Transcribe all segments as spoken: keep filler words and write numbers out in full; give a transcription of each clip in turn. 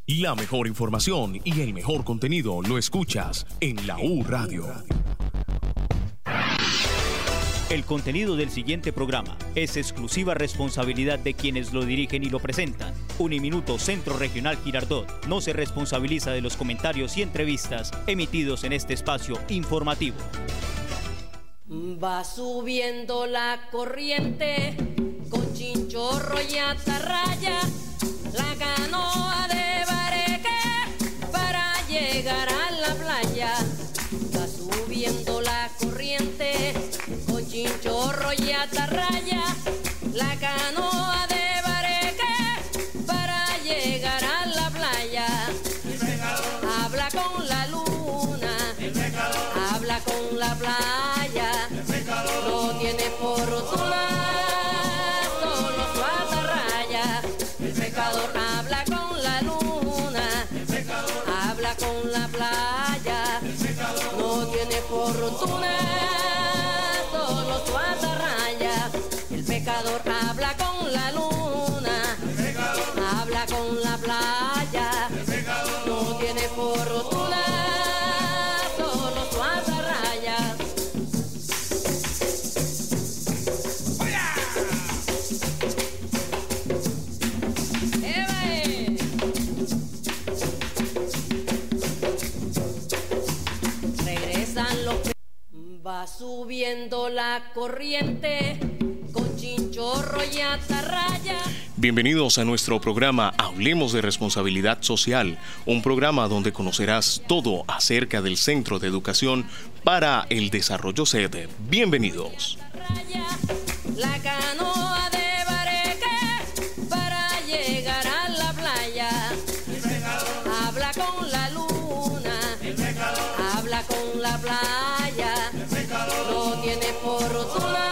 La mejor información y el mejor contenido lo escuchas en La U Radio. El contenido del siguiente programa es exclusiva responsabilidad de quienes lo dirigen y lo presentan. Uniminuto Centro Regional Girardot no se responsabiliza de los comentarios y entrevistas emitidos en este espacio informativo. Va subiendo la corriente con chinchorro y atarraya, la canoa de bareque para llegar a la playa. Va subiendo la corriente con chinchorro y atarraya, la canoa de bareque para llegar a la playa. Habla con la luna, habla con la playa, no tiene fortuna, solo su atarraya. El pecador habla con la luna, habla con la playa, no tiene fortuna, solo su atarraya. El pecador habla con la luna, habla con la playa, no tiene fortuna, solo su atarraya. Regresan los pe- Va subiendo la corriente con chinchorro y atarraya. Bienvenidos a nuestro programa Hablemos de Responsabilidad Social, un programa donde conocerás todo acerca del Centro de Educación para el Desarrollo C E D. Bienvenidos. La canoa de bareque para llegar a la playa. Habla con la luna, habla con la playa, no tiene fortuna,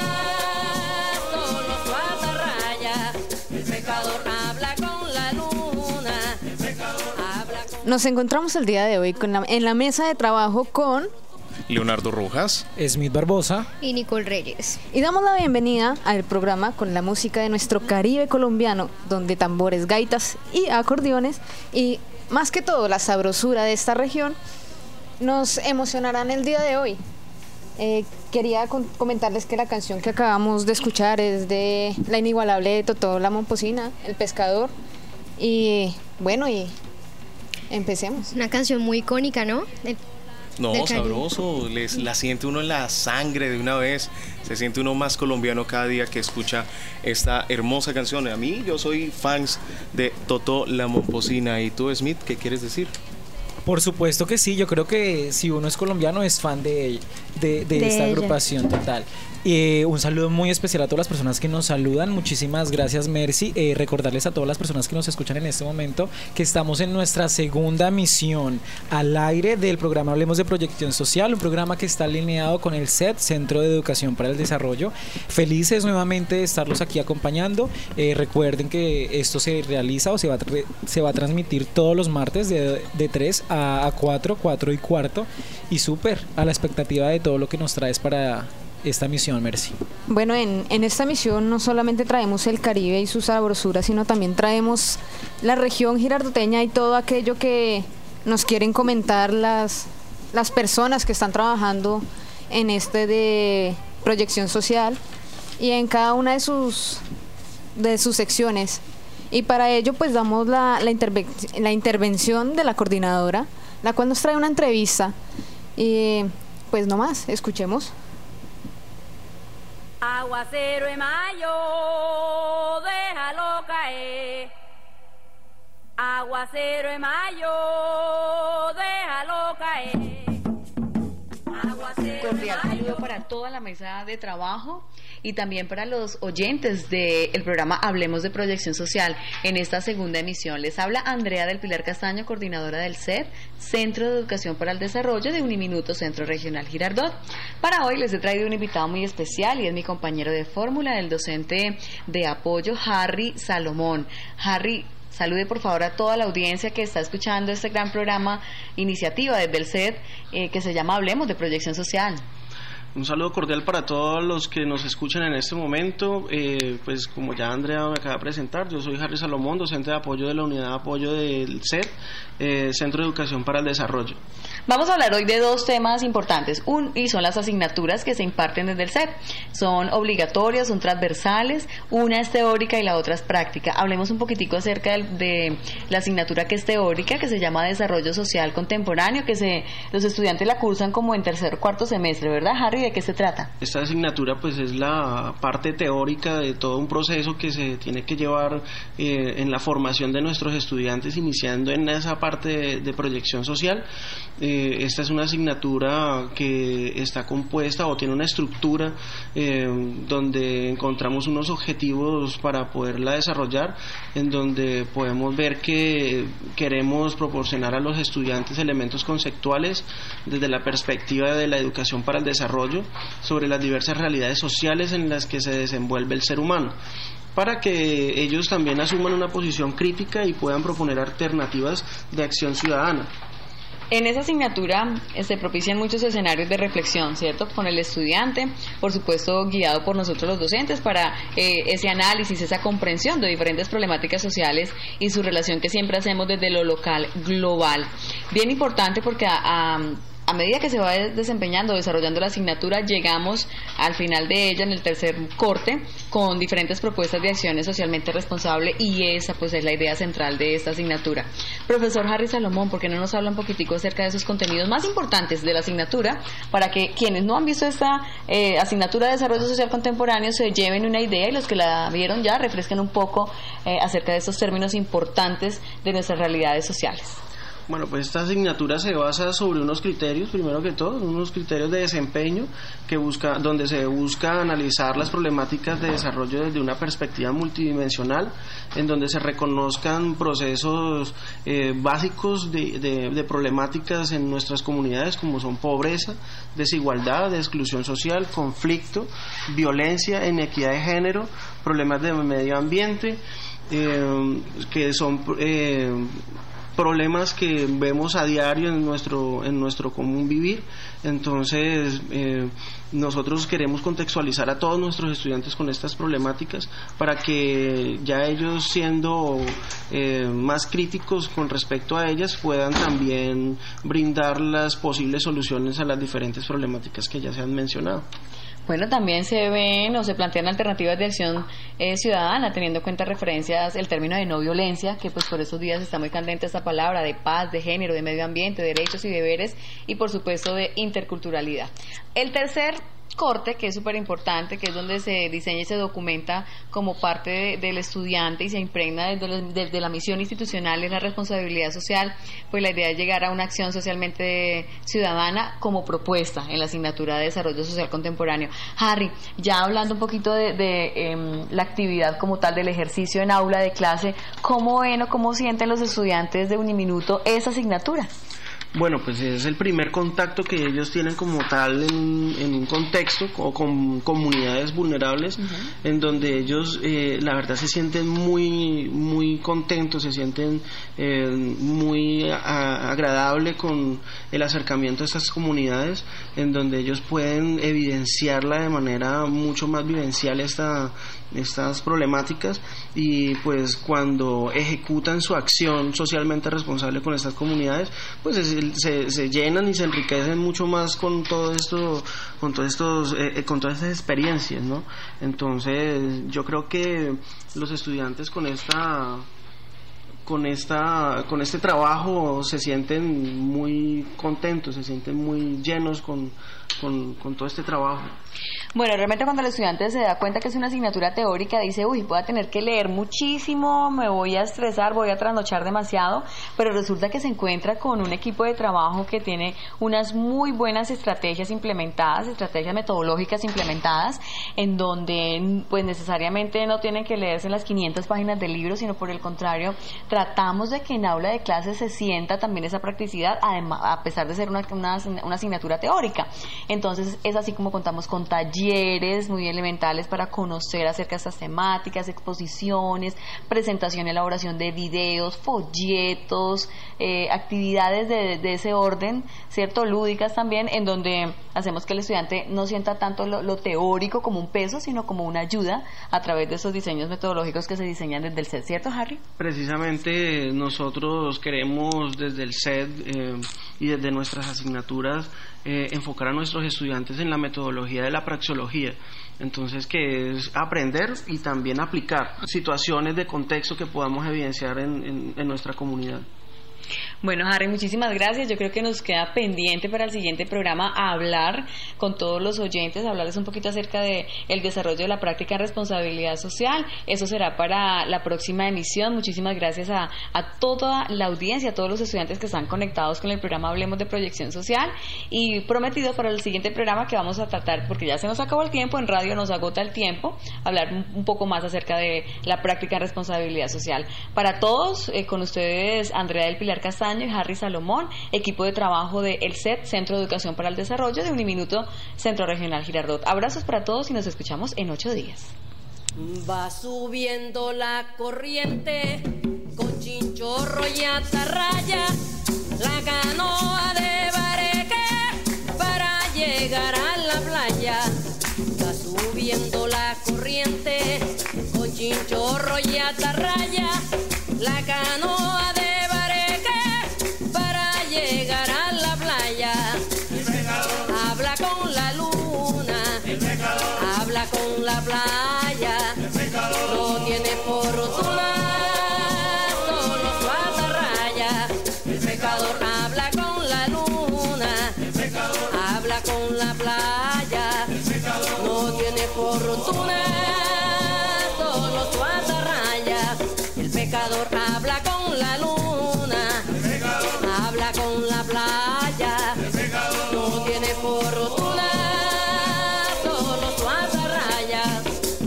solo su atarraya. El pecador habla con la luna, habla con... Nos encontramos el día de hoy con la- en la mesa de trabajo con... Leonardo Rojas. Smith Barbosa. Y Nicole Reyes. Y damos la bienvenida al programa con la música de nuestro Caribe colombiano, donde tambores, gaitas y acordeones, y más que todo la sabrosura de esta región, nos emocionarán el día de hoy. Eh, quería con- comentarles que la canción que acabamos de escuchar es de la inigualable de Totó La Momposina, El Pescador. Y bueno, y empecemos. Una canción muy icónica, ¿no? De- No, del Caribe. sabroso, les, la siente uno en la sangre de una vez, se siente uno más colombiano cada día que escucha esta hermosa canción. A mí, yo soy fans de Totó La Momposina. ¿Y tú, Smith, qué quieres decir? Por supuesto que sí, yo creo que si uno es colombiano es fan de, de, de De esta ella. agrupación total. Eh, un saludo muy especial a todas las personas que nos saludan. Muchísimas gracias, Mercy. Eh, recordarles a todas las personas que nos escuchan en este momento que estamos en nuestra segunda misión al aire del programa Hablemos de Proyección Social, un programa que está alineado con el C E D, Centro de Educación para el Desarrollo. Felices nuevamente de estarlos aquí acompañando. Eh, recuerden que esto se realiza o se va, a tra- se va a transmitir todos los martes de, de tres a cuatro, cuatro y cuarto. Y súper a la expectativa de todo lo que nos traes para esta misión, Mercy. Bueno, en, en esta misión no solamente traemos el Caribe y su sabrosura, sino también traemos la región girardoteña y todo aquello que nos quieren comentar las, las personas que están trabajando en este de proyección social y en cada una de sus, de sus secciones. Y para ello pues damos la, la, interve- la intervención de la coordinadora, la cual nos trae una entrevista. Y pues no más, escuchemos. Aguacero de mayo, déjalo caer. Aguacero de mayo, déjalo caer. Aguacero de Cordial saludo mayo. para toda la mesa de trabajo y también para los oyentes del programa Hablemos de Proyección Social en esta segunda emisión. Les habla Andrea del Pilar Castaño, coordinadora del C E D, Centro de Educación para el Desarrollo de Uniminuto Centro Regional Girardot. Para hoy les he traído un invitado muy especial y es mi compañero de fórmula, el docente de apoyo, Harry Salomón. Harry, salude por favor a toda la audiencia que está escuchando este gran programa, iniciativa desde el C E D, eh, que se llama Hablemos de Proyección Social. Un saludo cordial para todos los que nos escuchan en este momento. Eh, pues como ya Andrea me acaba de presentar, yo soy Harry Salomón, docente de apoyo de la Unidad de Apoyo del C E D, eh, Centro de Educación para el Desarrollo. Vamos a hablar hoy de dos temas importantes, un, y son las asignaturas que se imparten desde el C E D. Son obligatorias, son transversales, una es teórica y la otra es práctica. Hablemos un poquitico acerca de, de la asignatura que es teórica, que se llama Desarrollo Social Contemporáneo, que se los estudiantes la cursan como en tercer o cuarto semestre, ¿verdad, Harry? ¿De qué se trata? Esta asignatura pues es la parte teórica de todo un proceso que se tiene que llevar eh, en la formación de nuestros estudiantes, iniciando en esa parte de, de proyección social. Eh, esta es una asignatura que está compuesta o tiene una estructura eh, donde encontramos unos objetivos para poderla desarrollar, en donde podemos ver que queremos proporcionar a los estudiantes elementos conceptuales desde la perspectiva de la educación para el desarrollo sobre las diversas realidades sociales en las que se desenvuelve el ser humano, para que ellos también asuman una posición crítica y puedan proponer alternativas de acción ciudadana. En esa asignatura se propician muchos escenarios de reflexión, ¿cierto? Con el estudiante, por supuesto guiado por nosotros los docentes para eh, ese análisis, esa comprensión de diferentes problemáticas sociales y su relación que siempre hacemos desde lo local global. Bien importante porque a, a A medida que se va desempeñando, desarrollando la asignatura, llegamos al final de ella, en el tercer corte, con diferentes propuestas de acciones socialmente responsables, y esa pues es la idea central de esta asignatura. Profesor Harry Salomón, ¿por qué no nos habla un poquitico acerca de esos contenidos más importantes de la asignatura, para que quienes no han visto esta eh, asignatura de Desarrollo Social Contemporáneo se lleven una idea, y los que la vieron ya refresquen un poco eh, acerca de estos términos importantes de nuestras realidades sociales? Bueno, pues esta asignatura se basa sobre unos criterios, primero que todo, unos criterios de desempeño que busca, donde se busca analizar las problemáticas de desarrollo desde una perspectiva multidimensional, en donde se reconozcan procesos eh, básicos de, de, de problemáticas en nuestras comunidades, como son pobreza, desigualdad, exclusión social, conflicto, violencia, inequidad de género, problemas de medio ambiente, eh, que son eh, problemas que vemos a diario en nuestro en nuestro común vivir. Entonces eh, nosotros queremos contextualizar a todos nuestros estudiantes con estas problemáticas para que ya ellos, siendo eh, más críticos con respecto a ellas, puedan también brindar las posibles soluciones a las diferentes problemáticas que ya se han mencionado. Bueno, también se ven o se plantean alternativas de acción eh, ciudadana, teniendo en cuenta referencias, el término de no violencia, que pues por estos días está muy candente esta palabra, de paz, de género, de medio ambiente, de derechos y deberes, y por supuesto de interculturalidad. El tercer corte, que es súper importante, que es donde se diseña y se documenta como parte de, del estudiante y se impregna desde, los, desde la misión institucional y la responsabilidad social, pues la idea es llegar a una acción socialmente ciudadana como propuesta en la asignatura de Desarrollo Social Contemporáneo. Harry, ya hablando un poquito de, de eh, la actividad como tal, del ejercicio en aula de clase, ¿cómo ven o cómo sienten los estudiantes de Uniminuto esa asignatura? Bueno, pues es el primer contacto que ellos tienen como tal en, en un contexto o con comunidades vulnerables, uh-huh. en donde ellos eh, la verdad se sienten muy muy contentos, se sienten eh, muy a, agradable con el acercamiento a estas comunidades, en donde ellos pueden evidenciarla de manera mucho más vivencial esta estas problemáticas, y pues cuando ejecutan su acción socialmente responsable con estas comunidades, pues es, se, se llenan y se enriquecen mucho más con todo esto, con todos estos, eh, con todas estas experiencias, ¿no? Entonces yo creo que los estudiantes con esta con esta con este trabajo se sienten muy contentos, se sienten muy llenos con con, con todo este trabajo. Bueno, realmente cuando el estudiante se da cuenta que es una asignatura teórica, dice, uy, voy a tener que leer muchísimo, me voy a estresar, voy a trasnochar demasiado, pero resulta que se encuentra con un equipo de trabajo que tiene unas muy buenas estrategias implementadas, estrategias metodológicas implementadas, en donde pues necesariamente no tienen que leerse las quinientas páginas del libro, sino por el contrario, tratamos de que en aula de clases se sienta también esa practicidad, además, a pesar de ser una, una, una asignatura teórica. Entonces es así como contamos con talleres muy elementales para conocer acerca de estas temáticas, exposiciones, presentación y elaboración de videos, folletos, eh, actividades de, de ese orden, ¿cierto? Lúdicas también, en donde hacemos que el estudiante no sienta tanto lo, lo teórico como un peso, sino como una ayuda a través de esos diseños metodológicos que se diseñan desde el C E D, ¿cierto, Harry? Precisamente nosotros queremos desde el C E D eh, y desde nuestras asignaturas eh, enfocar a nuestros estudiantes en la metodología de la praxeología. Entonces, que es aprender y también aplicar situaciones de contexto que podamos evidenciar en, en, en nuestra comunidad. Bueno, Harry, muchísimas gracias. Yo creo que nos queda pendiente para el siguiente programa hablar con todos los oyentes, hablarles un poquito acerca de el desarrollo de la práctica en responsabilidad social. Eso será para la próxima emisión. Muchísimas gracias a, a toda la audiencia, a todos los estudiantes que están conectados con el programa Hablemos de Proyección Social, y prometido para el siguiente programa que vamos a tratar, porque ya se nos acabó el tiempo, en radio nos agota el tiempo, hablar un, un poco más acerca de la práctica en responsabilidad social. Para todos, eh, con ustedes, Andrea del Pilar Castaño y Harry Salomón, equipo de trabajo de el C E D, Centro de Educación para el Desarrollo de Uniminuto Centro Regional Girardot. Abrazos para todos y nos escuchamos en ocho días. Va subiendo la corriente con chinchorro y atarraya, la canoa de bareque para llegar a la playa. Va subiendo la corriente con chinchorro y atarraya, la canoa de llegar a la playa. Habla con la luna, habla con la playa, no tiene fortuna, solo su atarraya. El pecador habla con la luna, habla con la playa, no tiene fortuna, solo su atarraya. El pecador habla con la luna, habla con la playa, no tiene fortuna, solo su atarraya.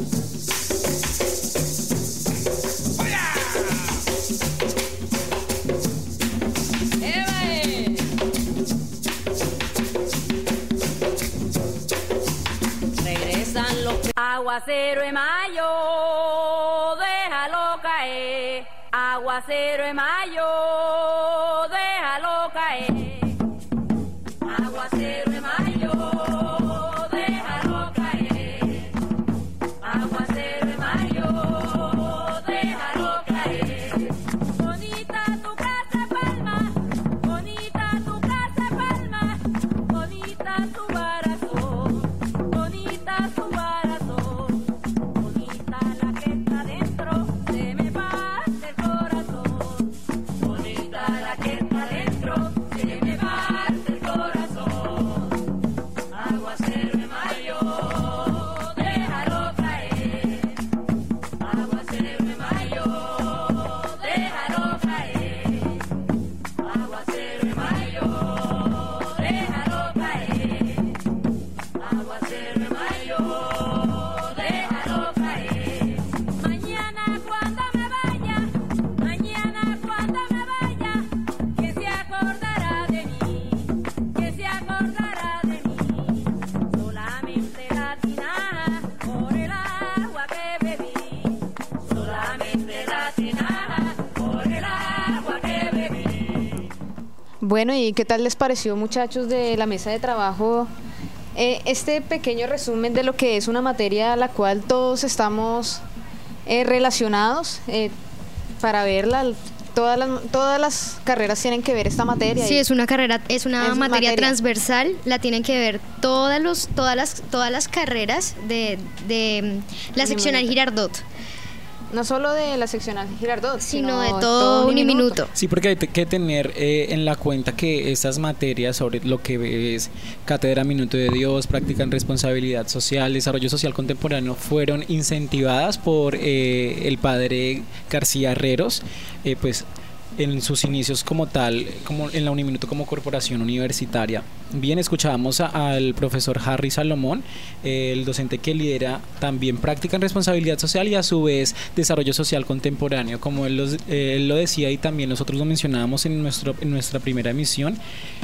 Regresan los aguacero en mayo, déjalo caer. Aguacero en mayo, déjalo caer. Aguacero en mayo, déjalo caer. Aguacero en mayo, déjalo caer. Bonita tu casa Palma, bonita tu casa Palma, bonita tu barazón, bonita tu barazón, bonita la que está dentro, se me va el corazón, bonita la que está dentro, se me va el corazón. Aguacero en mayo, déjalo caer. Aguacero en mayo, déjalo caer. Aguacero en mayo, déjalo caer. Aguacero en mayo, déjalo caer. Mañana cuando me vaya, mañana cuando me vaya, que se acordará de mí, que se acordará de mí. Solamente la tinaja por el agua que bebí, solamente la tinaja por el agua que bebí. Bueno, ¿y qué tal les pareció, muchachos de la mesa de trabajo, eh, este pequeño resumen de lo que es una materia a la cual todos estamos eh, relacionados eh, para verla? Todas las, todas las carreras tienen que ver esta materia. Sí, y es una carrera, es una es materia, materia. transversal, la tienen que ver todas los, todas las, todas las carreras de, de la seccional Girardot. No solo de la seccional Girardot, Sino de todo Uniminuto. Sí, porque hay te- que tener eh, en la cuenta que estas materias sobre lo que es Cátedra Minuto de Dios, Práctica en Responsabilidad Social, Desarrollo Social Contemporáneo, fueron incentivadas por eh, el padre García Herreros, eh, pues en sus inicios como tal, como en la Uniminuto como corporación universitaria. Bien, escuchábamos a- al profesor Harry Salomón, eh, el docente que lidera también Práctica en Responsabilidad Social y a su vez Desarrollo Social Contemporáneo, como él, los- eh, él lo decía y también nosotros lo mencionábamos en, nuestro, en nuestra primera emisión.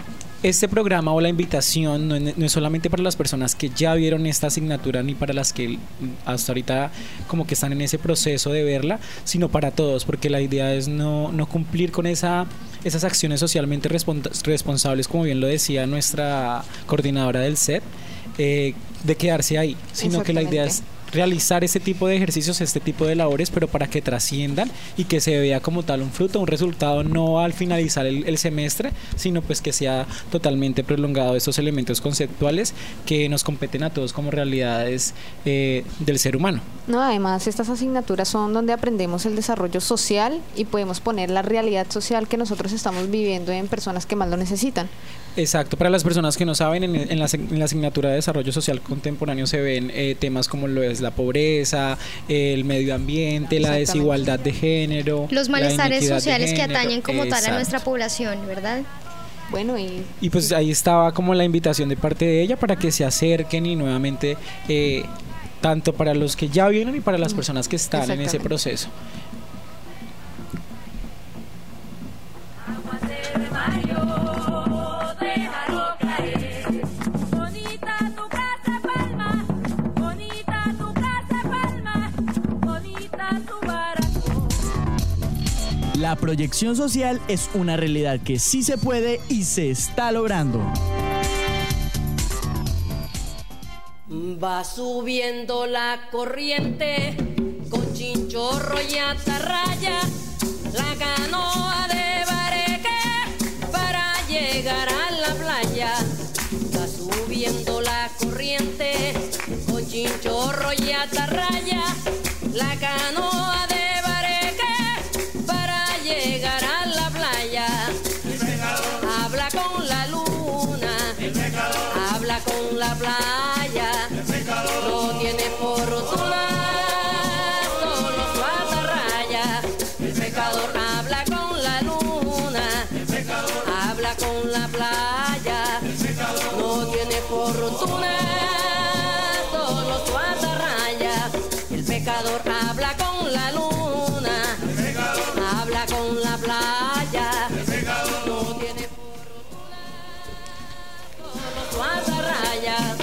este programa o la invitación no, no es solamente para las personas que ya vieron esta asignatura ni para las que hasta ahorita como que están en ese proceso de verla, sino para todos, porque la idea es no, no cumplir con esa, esas acciones socialmente responsables, como bien lo decía nuestra coordinadora del S E T, eh, de quedarse ahí, sino que la idea es realizar este tipo de ejercicios, este tipo de labores, pero para que trasciendan y que se vea como tal un fruto, un resultado, no al finalizar el, el semestre, sino pues que sea totalmente prolongado estos elementos conceptuales que nos competen a todos como realidades eh, del ser humano. No, además estas asignaturas son donde aprendemos el desarrollo social y podemos poner la realidad social que nosotros estamos viviendo en personas que más lo necesitan. Exacto, para las personas que no saben, en, en, la, en la asignatura de Desarrollo Social Contemporáneo se ven eh, temas como lo es la pobreza, el medio ambiente, la desigualdad de género, los malestares sociales de que atañen como Exacto. tal a nuestra población, ¿verdad? Bueno, y, y pues ahí estaba como la invitación de parte de ella para que se acerquen y nuevamente, eh, tanto para los que ya vienen y para las personas que están en ese proceso. La proyección social es una realidad que sí se puede y se está logrando. Va subiendo la corriente con chinchorro y atarraya, la canoa de bareque para llegar a la playa. Va subiendo la corriente con chinchorro y atarraya, la canoa de llegar a la playa. Habla con la luna, habla con la playa, no tiene fortuna, solo su atarraya. El pecador habla con la luna, habla con la playa, no tiene fortuna, solo su atarraya. El pecador habla con la luna, habla con la playa, no tiene fortuna, solo su atarraya.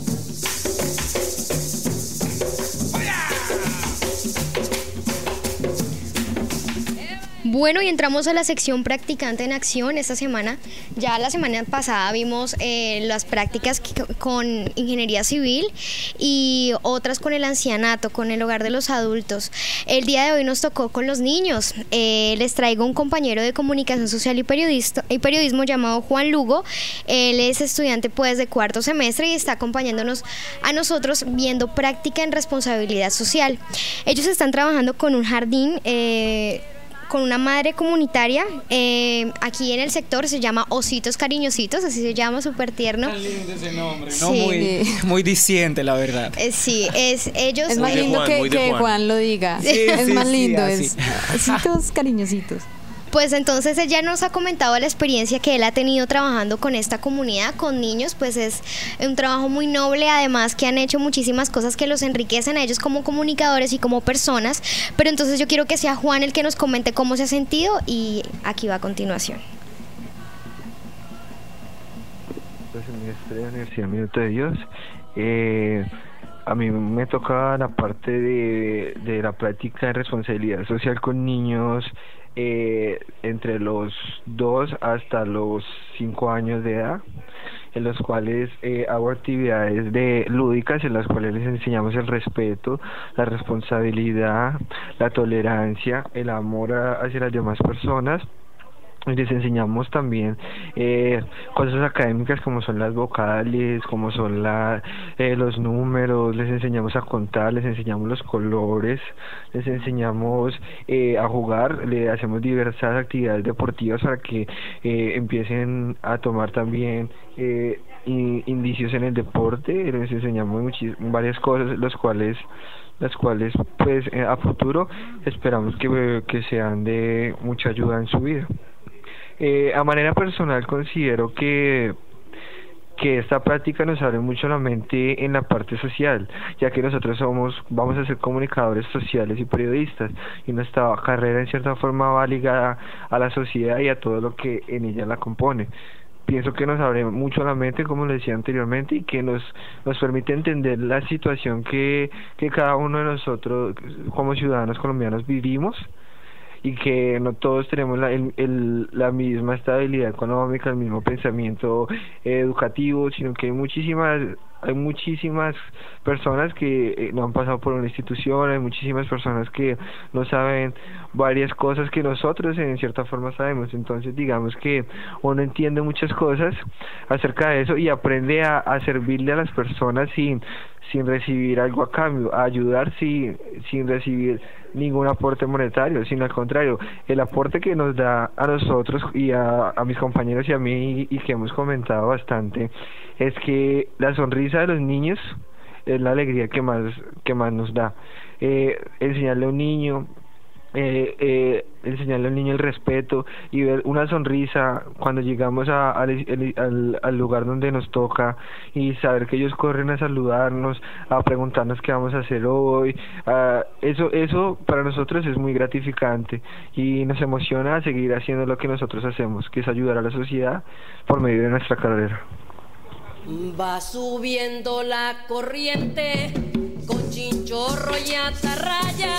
Bueno, y entramos a la sección Practicante en Acción esta semana. Ya la semana pasada vimos eh, las prácticas que, con Ingeniería Civil y otras con el ancianato, con el hogar de los adultos. El día de hoy nos tocó con los niños. Eh, les traigo un compañero de Comunicación Social y, periodista, y Periodismo llamado Juan Lugo. Él es estudiante pues de cuarto semestre y está acompañándonos a nosotros viendo práctica en responsabilidad social. Ellos están trabajando con un jardín eh, con una madre comunitaria eh, aquí en el sector, se llama Ositos Cariñositos, así se llama, súper tierno. Tan lindo ese nombre, sí. ¿no? Muy, muy diciente, la verdad. Eh, sí, es ellos. Es más lindo Juan, que, que Juan. Juan lo diga. Sí, es sí, más sí, lindo, así. es Ositos Cariñositos. Pues entonces ella nos ha comentado la experiencia que él ha tenido trabajando con esta comunidad, con niños, pues es un trabajo muy noble, además que han hecho muchísimas cosas que los enriquecen a ellos como comunicadores y como personas, pero entonces yo quiero que sea Juan el que nos comente cómo se ha sentido y aquí va a continuación. Pues en mi estrella de Universidad Minuto de Dios, eh, a mí me toca la parte de, de la práctica de responsabilidad social con niños, Eh, entre los dos hasta los cinco años de edad, en los cuales eh, hago actividades de lúdicas en las cuales les enseñamos el respeto, la responsabilidad, la tolerancia, el amor a, hacia las demás personas. Y les enseñamos también eh, cosas académicas como son las vocales, como son la, eh, los números, les enseñamos a contar, les enseñamos los colores, les enseñamos eh, a jugar, le hacemos diversas actividades deportivas para que eh, empiecen a tomar también eh, in, indicios en el deporte, les enseñamos varias cosas, los cuales las cuales pues eh, a futuro esperamos que, que sean de mucha ayuda en su vida. Eh, a manera personal considero que que esta práctica nos abre mucho la mente en la parte social, ya que nosotros somos, vamos a ser comunicadores sociales y periodistas, y nuestra carrera en cierta forma va ligada a la sociedad y a todo lo que en ella la compone. pienso que nos abre mucho la mente, como le decía anteriormente, y que nos nos permite entender la situación que, que cada uno de nosotros como ciudadanos colombianos vivimos, y que no todos tenemos la, el, el, la misma estabilidad económica, el mismo pensamiento eh, educativo, sino que hay muchísimas hay muchísimas personas que eh, no han pasado por una institución, hay muchísimas personas que no saben varias cosas que nosotros en cierta forma sabemos. Entonces digamos que uno entiende muchas cosas acerca de eso y aprende a, a servirle a las personas sin sin recibir algo a cambio, a ayudar sin, sin recibir ningún aporte monetario, sino al contrario, el aporte que nos da a nosotros y a, a mis compañeros y a mí, y, y que hemos comentado bastante, es que la sonrisa de los niños es la alegría que más, que más nos da. Eh, enseñarle a un niño Eh, eh, enseñarle al niño el respeto y ver una sonrisa cuando llegamos a, a, al, al lugar donde nos toca, y saber que ellos corren a saludarnos, a preguntarnos qué vamos a hacer hoy, uh, eso eso para nosotros es muy gratificante y nos emociona a seguir haciendo lo que nosotros hacemos, que es ayudar a la sociedad por medio de nuestra carrera. Va subiendo la corriente con chinchorro y atarraya,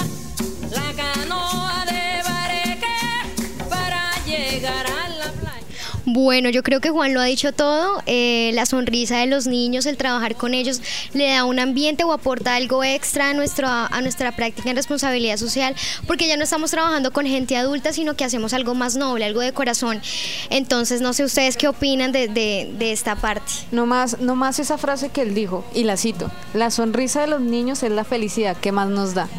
la canoa de Bareque para llegar a la playa. Bueno, yo creo que Juan lo ha dicho todo. Eh, la sonrisa de los niños, el trabajar con ellos, le da un ambiente o aporta algo extra a, nuestro, a nuestra práctica en responsabilidad social, porque ya no estamos trabajando con gente adulta, sino que hacemos algo más noble, algo de corazón. Entonces, no sé ustedes qué opinan de, de, de esta parte. No más, no más esa frase que él dijo, y la cito: la sonrisa de los niños es la felicidad que más nos da.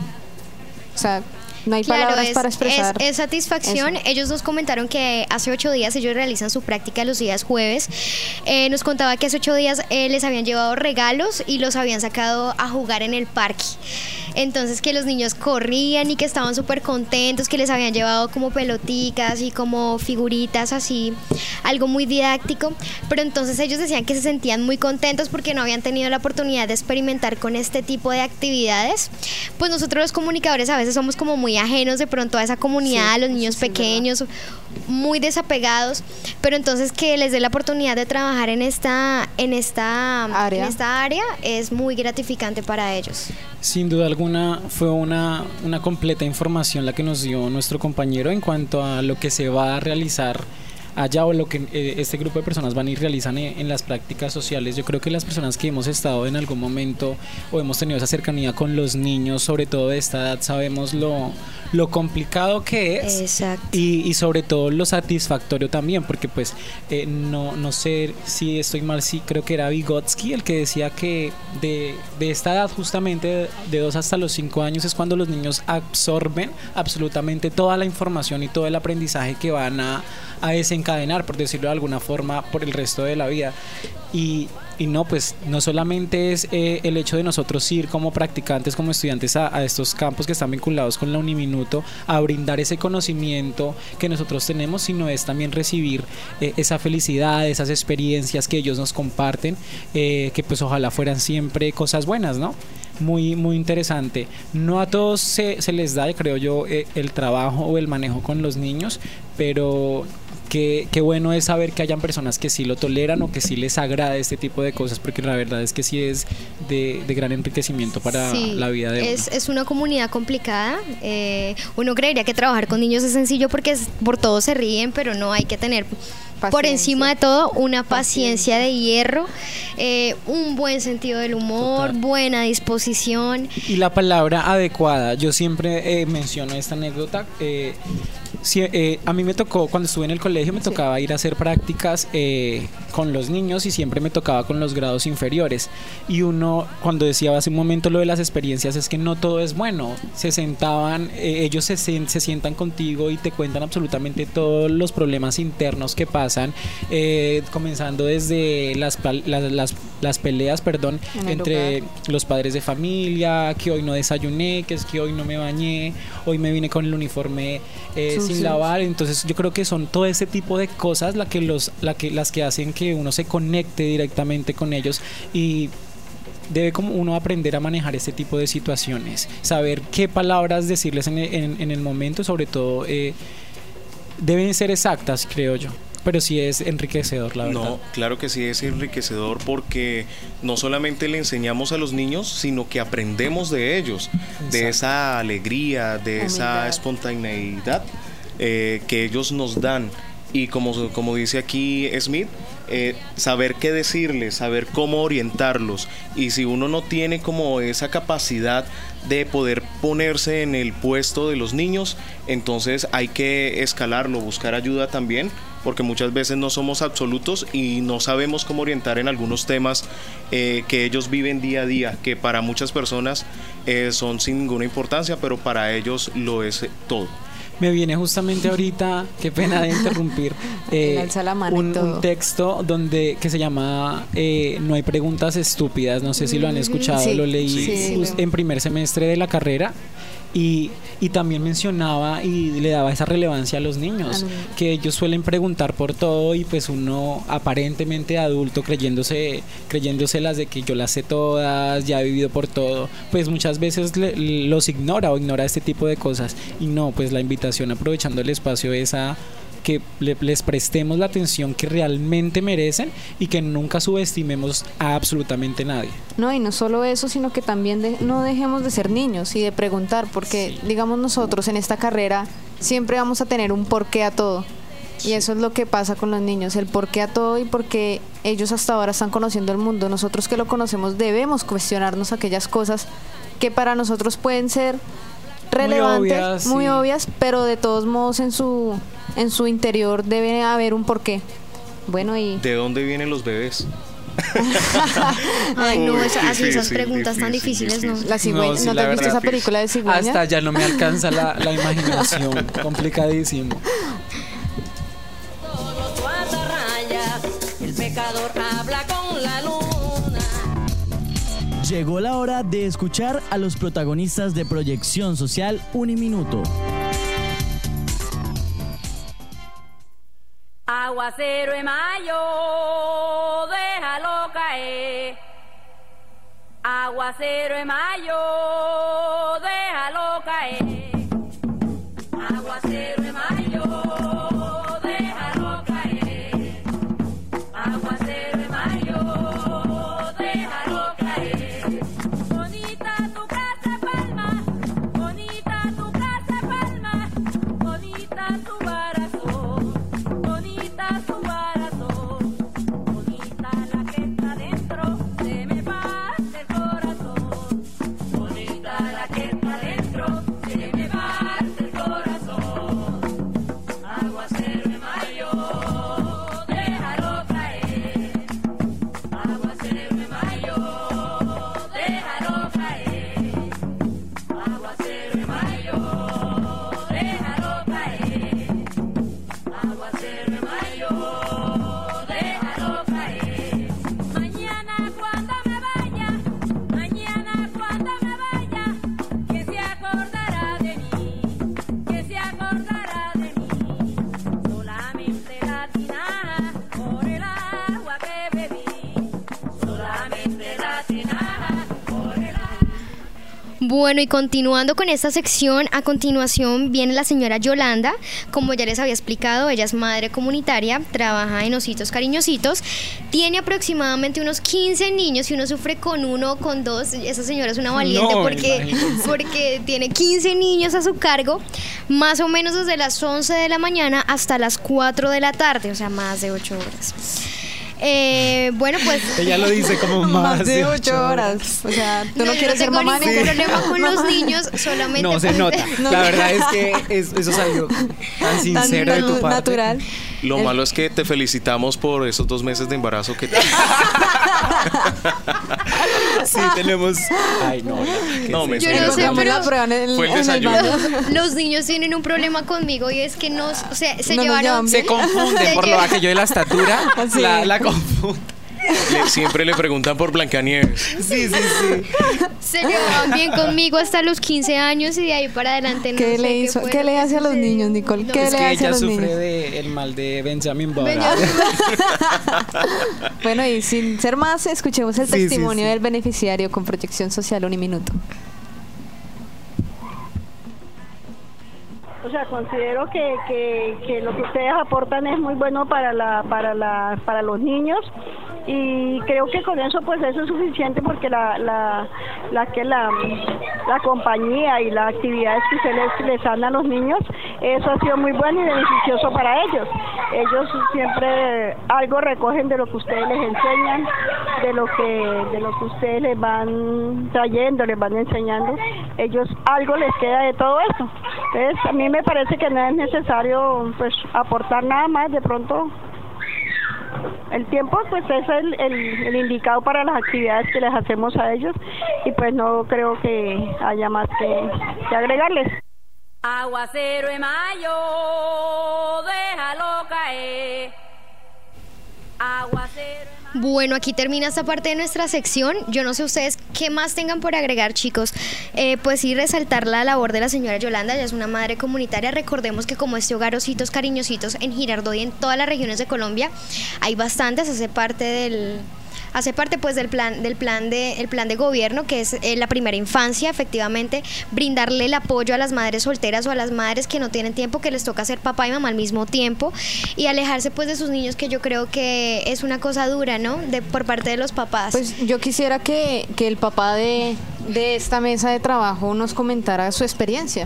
O sea, no hay claro, palabras es, para expresar. Es, es satisfacción. Eso. Ellos nos comentaron que hace ocho días ellos realizan su práctica los días jueves. Eh, nos contaba que hace ocho días eh, les habían llevado regalos y los habían sacado a jugar en el parque. Entonces que los niños corrían y que estaban súper contentos, que les habían llevado como peloticas y como figuritas así, algo muy didáctico, pero entonces ellos decían que se sentían muy contentos porque no habían tenido la oportunidad de experimentar con este tipo de actividades. Pues nosotros los comunicadores a veces somos como muy ajenos de pronto a esa comunidad, sí, a los niños sí, pequeños, muy desapegados, pero entonces que les dé la oportunidad de trabajar en esta, en esta área, en esta área es muy gratificante para ellos. Sin duda alguna fue una, una completa información la que nos dio nuestro compañero en cuanto a lo que se va a realizar allá, o lo que eh, este grupo de personas van y realizan en, en las prácticas sociales. Yo creo que las personas que hemos estado en algún momento o hemos tenido esa cercanía con los niños, sobre todo de esta edad, sabemos lo, lo complicado que es. Exacto. Y, y sobre todo lo satisfactorio también, porque pues eh, no, no sé si estoy mal, sí creo que era Vygotsky el que decía que de, de esta edad justamente de dos hasta los cinco años es cuando los niños absorben absolutamente toda la información y todo el aprendizaje que van a, a desencadenar, por decirlo de alguna forma, por el resto de la vida. Y, y no, pues no solamente es eh, el hecho de nosotros ir como practicantes, como estudiantes a, a estos campos que están vinculados con la Uniminuto a brindar ese conocimiento que nosotros tenemos, sino es también recibir eh, esa felicidad, esas experiencias que ellos nos comparten, eh, que pues ojalá fueran siempre cosas buenas, ¿no? Muy, muy interesante. No a todos se, se les da, creo yo, eh, el trabajo o el manejo con los niños, pero Qué, qué bueno es saber que hayan personas que sí lo toleran o que sí les agrada este tipo de cosas, porque la verdad es que sí es de, de gran enriquecimiento para sí, la vida de uno. Es, es una comunidad complicada. Eh, uno creería que trabajar con niños es sencillo porque es, por todo se ríen, pero no, hay que tener paciencia. Por encima de todo una paciencia, paciencia de hierro, eh, un buen sentido del humor, total, buena disposición y la palabra adecuada. Yo siempre eh, menciono esta anécdota. Eh, Sí, eh, a mí me tocó, cuando estuve en el colegio, me tocaba ir a hacer prácticas eh, con los niños, y siempre me tocaba con los grados inferiores. Y uno, cuando decía hace un momento lo de las experiencias, es que no todo es bueno. Se sentaban, eh, ellos se, se sientan contigo y te cuentan absolutamente todos los problemas internos que pasan, eh, comenzando desde las, las, las, las peleas perdón, entre lugar. los padres de familia, que hoy no desayuné, que es que hoy no me bañé, hoy me vine con el uniforme eh, sin lavar. Entonces yo creo que son todo ese tipo de cosas la que los, la que, las que hacen que uno se conecte directamente con ellos, y debe como uno aprender a manejar este tipo de situaciones, saber qué palabras decirles en, en, en el momento, sobre todo eh, deben ser exactas, creo yo. pero sí es enriquecedor, la verdad. No, claro que sí es enriquecedor porque no solamente le enseñamos a los niños, sino que aprendemos de ellos, Exacto. de esa alegría, de Humildad. esa espontaneidad eh, que ellos nos dan. Y como, como dice aquí Smith, eh, saber qué decirles, saber cómo orientarlos. Y si uno no tiene como esa capacidad de poder ponerse en el puesto de los niños, entonces hay que escalarlo, buscar ayuda también, porque muchas veces no somos absolutos y no sabemos cómo orientar en algunos temas eh, que ellos viven día a día, que para muchas personas eh, son sin ninguna importancia, pero para ellos lo es todo. Me viene justamente ahorita, qué pena de interrumpir, eh, un, un texto donde que se llama eh, No hay preguntas estúpidas, no sé si lo han escuchado, sí, lo leí sí, just, en primer semestre de la carrera. Y, y también mencionaba y le daba esa relevancia a los niños, que ellos suelen preguntar por todo y pues uno aparentemente adulto creyéndose creyéndoselas de que yo las sé todas, ya he vivido por todo, pues muchas veces le, los ignora o ignora este tipo de cosas. Y no, pues la invitación, aprovechando el espacio, es a que le, les prestemos la atención que realmente merecen y que nunca subestimemos a absolutamente nadie. No, y no solo eso, sino que también de, no dejemos de ser niños y de preguntar, porque sí. digamos nosotros en esta carrera siempre vamos a tener un porqué a todo. Sí. Y eso es lo que pasa con los niños, el porqué a todo, y porque ellos hasta ahora están conociendo el mundo. Nosotros que lo conocemos debemos cuestionarnos aquellas cosas que para nosotros pueden ser relevantes, muy obvias, muy sí. obvias, pero de todos modos en su en su interior debe haber un porqué. Bueno, y ¿de dónde vienen los bebés? Ay, no, esa, así esas preguntas tan difíciles, ¿no? La cigüeña, no, sí, ¿no te has visto esa película de cigüeña? Hasta ya no me alcanza la, la imaginación, complicadísimo. El pecador habla con la luna. Llegó la hora de escuchar a los protagonistas de Proyección Social Uniminuto. Aguacero de mayo, déjalo caer. Aguacero de mayo, déjalo caer. Aguacero de mayo, déjalo caer. Aguacero de mayo, déjalo caer. Bonita tu casa Palma, bonita tu casa Palma, bonita tu barazón, bonita tu barazón, bonita la que está dentro, se me parte el corazón, bonita la que está dentro, se me parte el corazón. Aguacero de mayo, déjalo caer. Aguacero de mayo, déjalo caer. Aguacero de mayo, déjalo caer. Aguacero de mayo, déjalo caer. Mañana cuando me vaya, mañana cuando me vaya, que se acordará de mí, que se acordará de mí. Solamente la tinaja por el agua que bebí, solamente la tinaja por el agua. Bueno, y continuando con esta sección, a continuación viene la señora Yolanda. Como ya les había explicado, ella es madre comunitaria, trabaja en Ositos Cariñositos, tiene aproximadamente unos quince niños y uno sufre con uno o con dos. Esa señora es una valiente No, porque, porque tiene quince niños a su cargo, más o menos desde las once de la mañana hasta las cuatro de la tarde, o sea, más de ocho horas. Eh, bueno, pues Ella lo dice como más, Más de ocho horas. O sea, tú no, no, yo quieres no ser tengo mamá ningún ni problema con los niños, solamente No, se pues- nota. La verdad es que es- eso salió tan sincero de tu parte. natural. Lo malo es que te felicitamos por esos dos meses de embarazo que tienes. Sí, tenemos. Ay, no. No, me Yo siento no sé, como- pero la prueba en el, Fue el en el desayuno. baño. Los niños tienen un problema conmigo y es que nos, o sea, se No nos llevaron. llevan Se confunden Se por lo llevan- aquello de la estatura. Sí. La, la confunden. Le- siempre le preguntan por Blancanieves. Sí, sí, sí. Se llevaban bien conmigo hasta los quince años y de ahí para adelante no ¿Qué sé le qué hizo? fue ¿Qué lo le que hace a los sucedió. niños, Nicole? No, ¿Qué Es le que hace a ella los sufre niños? del mal de Benjamin Button. Bueno, y sin ser más, escuchemos el Sí, sí, testimonio sí. del beneficiario con Proyección Social Uniminuto. O sea, considero que, que, que lo que ustedes aportan es muy bueno para la, para la, para los niños, y creo que con eso pues eso es suficiente, porque la, la, la que la, la compañía y las actividades que ustedes les dan a los niños, eso ha sido muy bueno y beneficioso para ellos. Ellos siempre algo recogen de lo que ustedes les enseñan, de lo que, de lo que ustedes les van trayendo, les van enseñando. Ellos algo les queda de todo eso. Entonces a mí me parece que no es necesario pues aportar nada más. De pronto el tiempo pues es el, el, el indicado para las actividades que les hacemos a ellos, y pues no creo que haya más que, que agregarles. Aguacero de mayo, déjalo caer. Aguacero. Bueno, aquí termina esta parte de nuestra sección. Yo no sé ustedes qué más tengan por agregar, chicos. Eh, pues sí, resaltar la labor de la señora Yolanda. Ella es una madre comunitaria. Recordemos que como este hogar Ositos Cariñositos en Girardot y en todas las regiones de Colombia hay bastantes, hace parte del... hace parte pues del plan del plan de el plan de gobierno, que es eh, la primera infancia, efectivamente, brindarle el apoyo a las madres solteras o a las madres que no tienen tiempo, que les toca ser papá y mamá al mismo tiempo, y alejarse pues de sus niños, que yo creo que es una cosa dura, ¿no? De por parte de los papás. Pues yo quisiera que, que el papá de, de esta mesa de trabajo nos comentara su experiencia.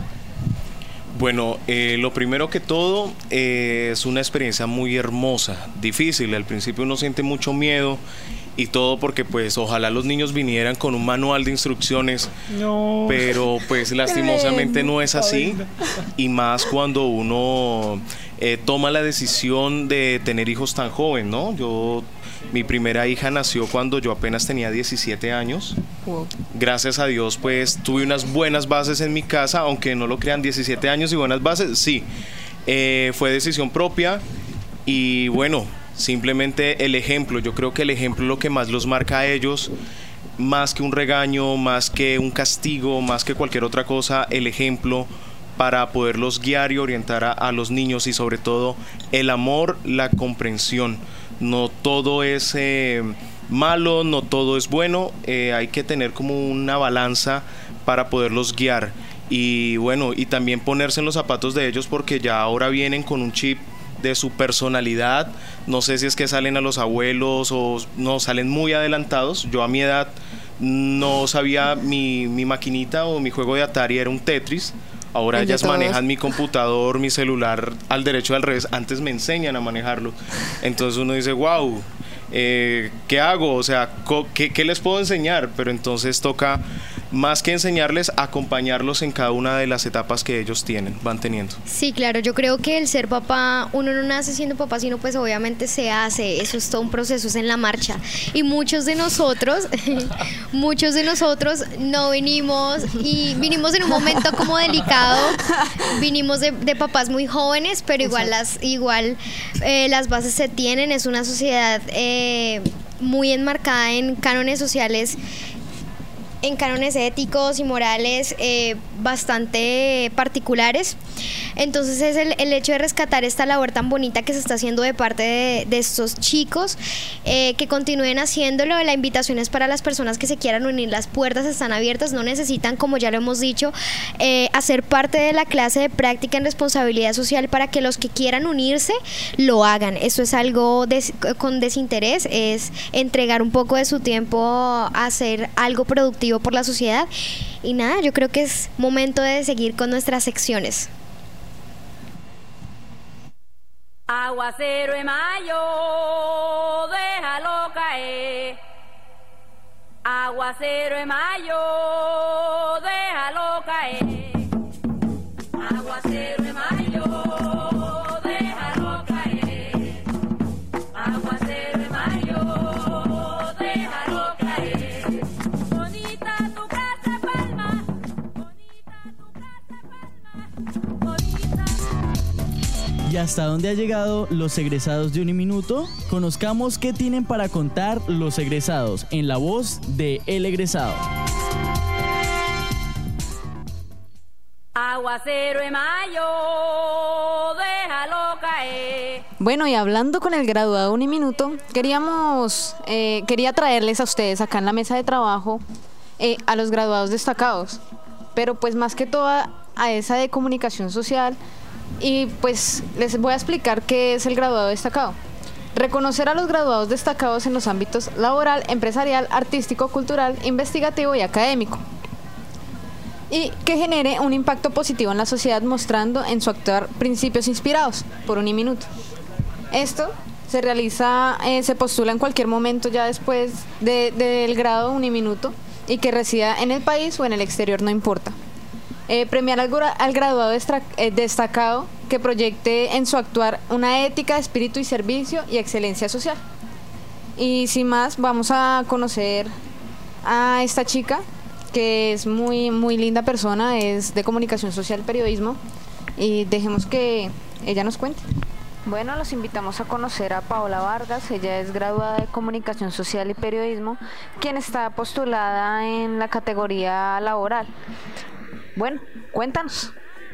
Bueno, eh, lo primero que todo eh, es una experiencia muy hermosa, difícil. Al principio uno siente mucho miedo y todo, porque pues ojalá los niños vinieran con un manual de instrucciones, no, pero pues lastimosamente no es así, y más cuando uno eh, toma la decisión de tener hijos tan joven, ¿no? Yo, mi primera hija nació cuando yo apenas tenía diecisiete años. Wow. Gracias a Dios pues tuve unas buenas bases en mi casa, aunque no lo crean, diecisiete años y buenas bases, sí, eh, fue decisión propia. Y bueno, simplemente el ejemplo, yo creo que el ejemplo es lo que más los marca a ellos, más que un regaño, más que un castigo, más que cualquier otra cosa, el ejemplo para poderlos guiar y orientar a, a los niños, y sobre todo el amor, la comprensión. No todo es eh, malo, no todo es bueno, eh, hay que tener como una balanza para poderlos guiar, y bueno, y también ponerse en los zapatos de ellos, porque ya ahora vienen con un chip de su personalidad. No sé si es que salen a los abuelos o no, salen muy adelantados. Yo a mi edad no sabía, mi, mi maquinita o mi juego de Atari era un Tetris. Ahora ellas manejan mi computador, mi celular al derecho y al revés. Antes me enseñan a manejarlo. Entonces uno dice, wow, eh, ¿qué hago? O sea, ¿qué, ¿qué les puedo enseñar? Pero entonces toca, más que enseñarles, acompañarlos en cada una de las etapas que ellos tienen, van teniendo. Sí, claro, yo creo que el ser papá, uno no nace siendo papá, sino pues obviamente se hace, eso es todo un proceso, es en la marcha. Y muchos de nosotros, muchos de nosotros no vinimos, y vinimos en un momento como delicado, vinimos de, de papás muy jóvenes, pero igual las, igual eh, las bases se tienen, es una sociedad eh, muy enmarcada en cánones sociales, en cánones éticos y morales eh, bastante particulares. Entonces es el, el hecho de rescatar esta labor tan bonita que se está haciendo de parte de, de estos chicos, eh, que continúen haciéndolo. La invitación es para las personas que se quieran unir, las puertas están abiertas, no necesitan, como ya lo hemos dicho, eh, hacer parte de la clase de práctica en responsabilidad social. Para que los que quieran unirse lo hagan. Esto es algo des, con desinterés, es entregar un poco de su tiempo a hacer algo productivo por la sociedad. Y nada, yo creo que es momento de seguir con nuestras secciones. Aguacero de mayo, déjalo caer. Aguacero de mayo, déjalo caer. Aguacero de mayo, déjalo caer. Aguacero de mayo, déjalo caer. Bonita tu casa palma, bonita tu casa palma, bonita. ¿Y hasta dónde ha llegado los egresados de Uniminuto? Conozcamos qué tienen para contar los egresados en la voz de El Egresado. Aguacero de mayo, déjalo caer. Bueno, y hablando con el graduado Uniminuto, queríamos, eh, quería traerles a ustedes acá en la mesa de trabajo eh, a los graduados destacados, pero pues más que todo a esa de comunicación social y pues les voy a explicar qué es el graduado destacado. Reconocer a los graduados destacados en los ámbitos laboral, empresarial, artístico, cultural, investigativo y académico, y que genere un impacto positivo en la sociedad mostrando en su actuar principios inspirados por Uniminuto. Esto se realiza, eh, se postula en cualquier momento ya después de, del grado Uniminuto y que resida en el país o en el exterior, no importa. Eh, premiar al, al graduado destra, eh, destacado que proyecte en su actuar una ética de espíritu y servicio y excelencia social. Y sin más, vamos a conocer a esta chica que es muy, muy linda persona, es de comunicación social y periodismo, y dejemos que ella nos cuente. Bueno, los invitamos a conocer a Paola Vargas. Ella es graduada de Comunicación Social y Periodismo, quien está postulada en la categoría laboral. Bueno, cuéntanos.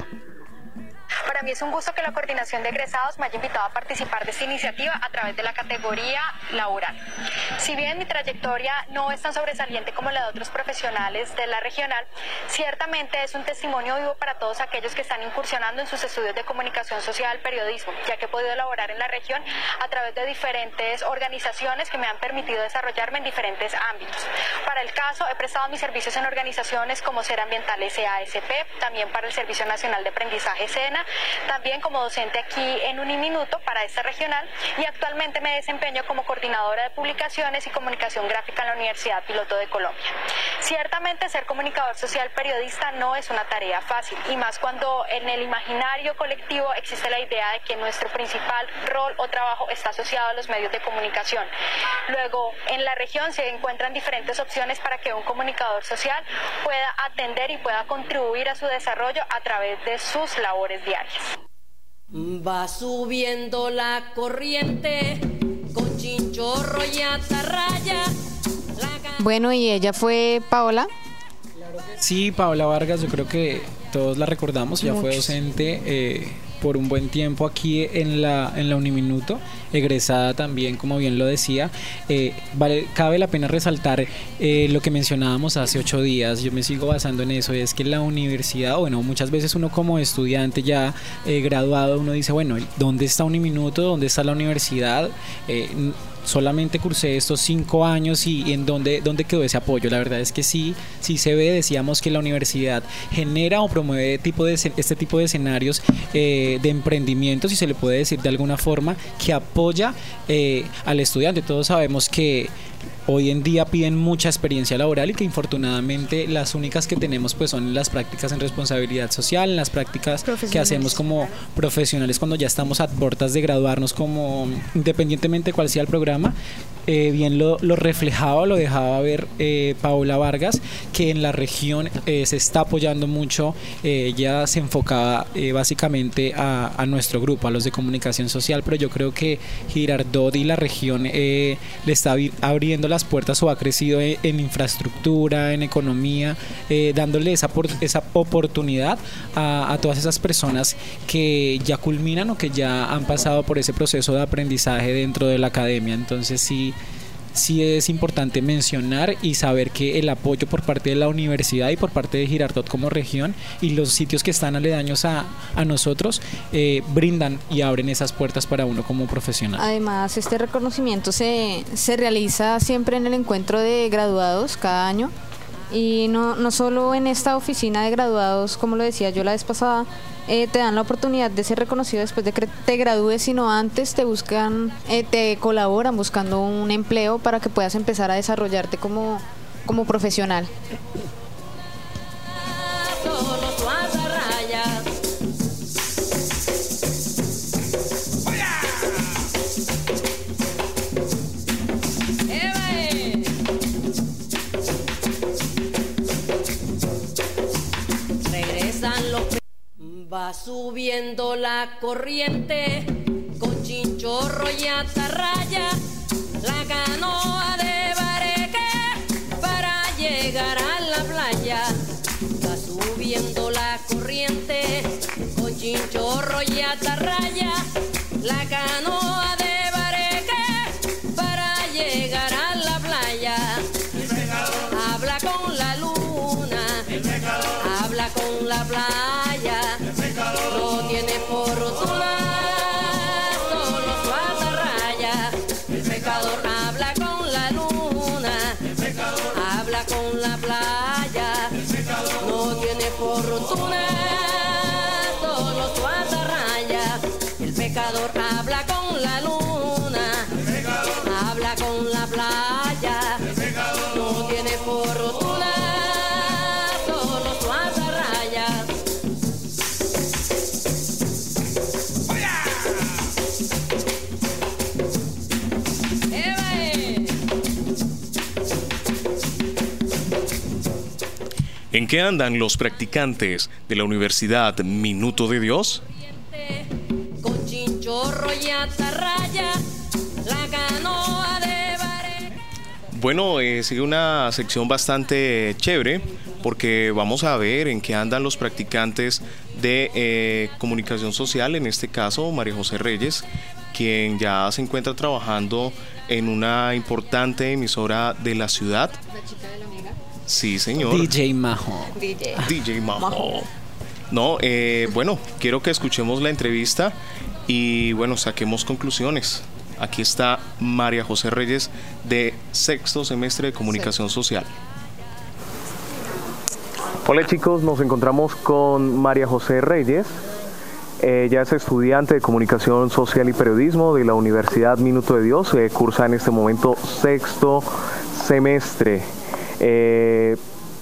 Para mí es un gusto que la Coordinación de Egresados me haya invitado a participar de esta iniciativa a través de la categoría laboral. Si bien mi trayectoria no es tan sobresaliente como la de otros profesionales de la regional, ciertamente es un testimonio vivo para todos aquellos que están incursionando en sus estudios de comunicación social, periodismo, ya que he podido elaborar en la región a través de diferentes organizaciones que me han permitido desarrollarme en diferentes ámbitos. Para el caso, he prestado mis servicios en organizaciones como Ser Ambiental S A S P, también para el Servicio Nacional de Aprendizaje SENA, también como docente aquí en Uniminuto para esta regional, y actualmente me desempeño como coordinadora de publicaciones y comunicación gráfica en la Universidad Piloto de Colombia. Ciertamente ser comunicador social periodista no es una tarea fácil, y más cuando en el imaginario colectivo existe la idea de que nuestro principal rol o trabajo está asociado a los medios de comunicación. Luego, en la región se encuentran diferentes opciones para que un comunicador social pueda atender y pueda contribuir a su desarrollo a través de sus labores diarias. Va subiendo la corriente con chinchorro y atarraya. Bueno, y ella fue Paola. Sí, Paola Vargas, yo creo que todos la recordamos, ya Muchos. fue docente eh, por un buen tiempo aquí en la, en la Uniminuto, egresada también, como bien lo decía. Eh, vale, cabe la pena resaltar eh, lo que mencionábamos hace ocho días, yo me sigo basando en eso, es que la universidad, bueno, muchas veces uno como estudiante ya eh, graduado, uno dice, bueno, ¿dónde está Uniminuto? ¿Dónde está la universidad? Eh, solamente cursé estos cinco años y en dónde, dónde quedó ese apoyo. La verdad es que sí, sí se ve, decíamos que la universidad genera o promueve tipo de, este tipo de escenarios eh, de emprendimiento, si se le puede decir de alguna forma, que apoya eh, al estudiante. Todos sabemos que hoy en día piden mucha experiencia laboral y que infortunadamente las únicas que tenemos pues son las prácticas en responsabilidad social, las prácticas que hacemos como profesionales cuando ya estamos a puertas de graduarnos, como independientemente de cuál sea el programa. Eh, bien lo, lo reflejaba, lo dejaba ver eh, Paola Vargas, que en la región eh, se está apoyando mucho. Eh, ella se enfocaba eh, básicamente a, a nuestro grupo, a los de comunicación social, pero yo creo que Girardot y la región eh, le está abriendo las puertas o ha crecido en, en infraestructura, en economía, eh, dándole esa, por, esa oportunidad a, a todas esas personas que ya culminan o que ya han pasado por ese proceso de aprendizaje dentro de la academia. Entonces sí, sí es importante mencionar y saber que el apoyo por parte de la universidad y por parte de Girardot como región y los sitios que están aledaños a, a nosotros eh, brindan y abren esas puertas para uno como profesional. Además, este reconocimiento se, se realiza siempre en el encuentro de graduados cada año, y no, no solo en esta oficina de graduados, como lo decía yo la vez pasada, eh, te dan la oportunidad de ser reconocido después de que te gradúes, sino antes te buscan, eh, te colaboran buscando un empleo para que puedas empezar a desarrollarte como, como profesional. Va subiendo la corriente con chinchorro y atarraya, la canoa de bareque para llegar a la playa. Va subiendo la corriente con chinchorro y atarraya, la canoa de bareque para llegar a la playa. Habla con la luna, habla con la playa. habla con la luna, habla con la playa, no tiene fortuna, solo su atarraya. ¿En qué andan los practicantes de la Universidad Minuto de Dios? Con chinchorro y atarraya, la canoa de Bare. Bueno, eh, sigue una sección bastante chévere porque vamos a ver en qué andan los practicantes de eh, comunicación social, en este caso María José Reyes, quien ya se encuentra trabajando en una importante emisora de la ciudad. La chica de la amiga. Sí, señor. D J Majo. D J. D J Majo. Majo. No, eh, bueno, quiero que escuchemos la entrevista y bueno, saquemos conclusiones. Aquí está María José Reyes de sexto semestre de comunicación social. Hola chicos, nos encontramos con María José Reyes. Ella es estudiante de comunicación social y periodismo de la Universidad Minuto de Dios. Eh, cursa en este momento sexto semestre. Eh,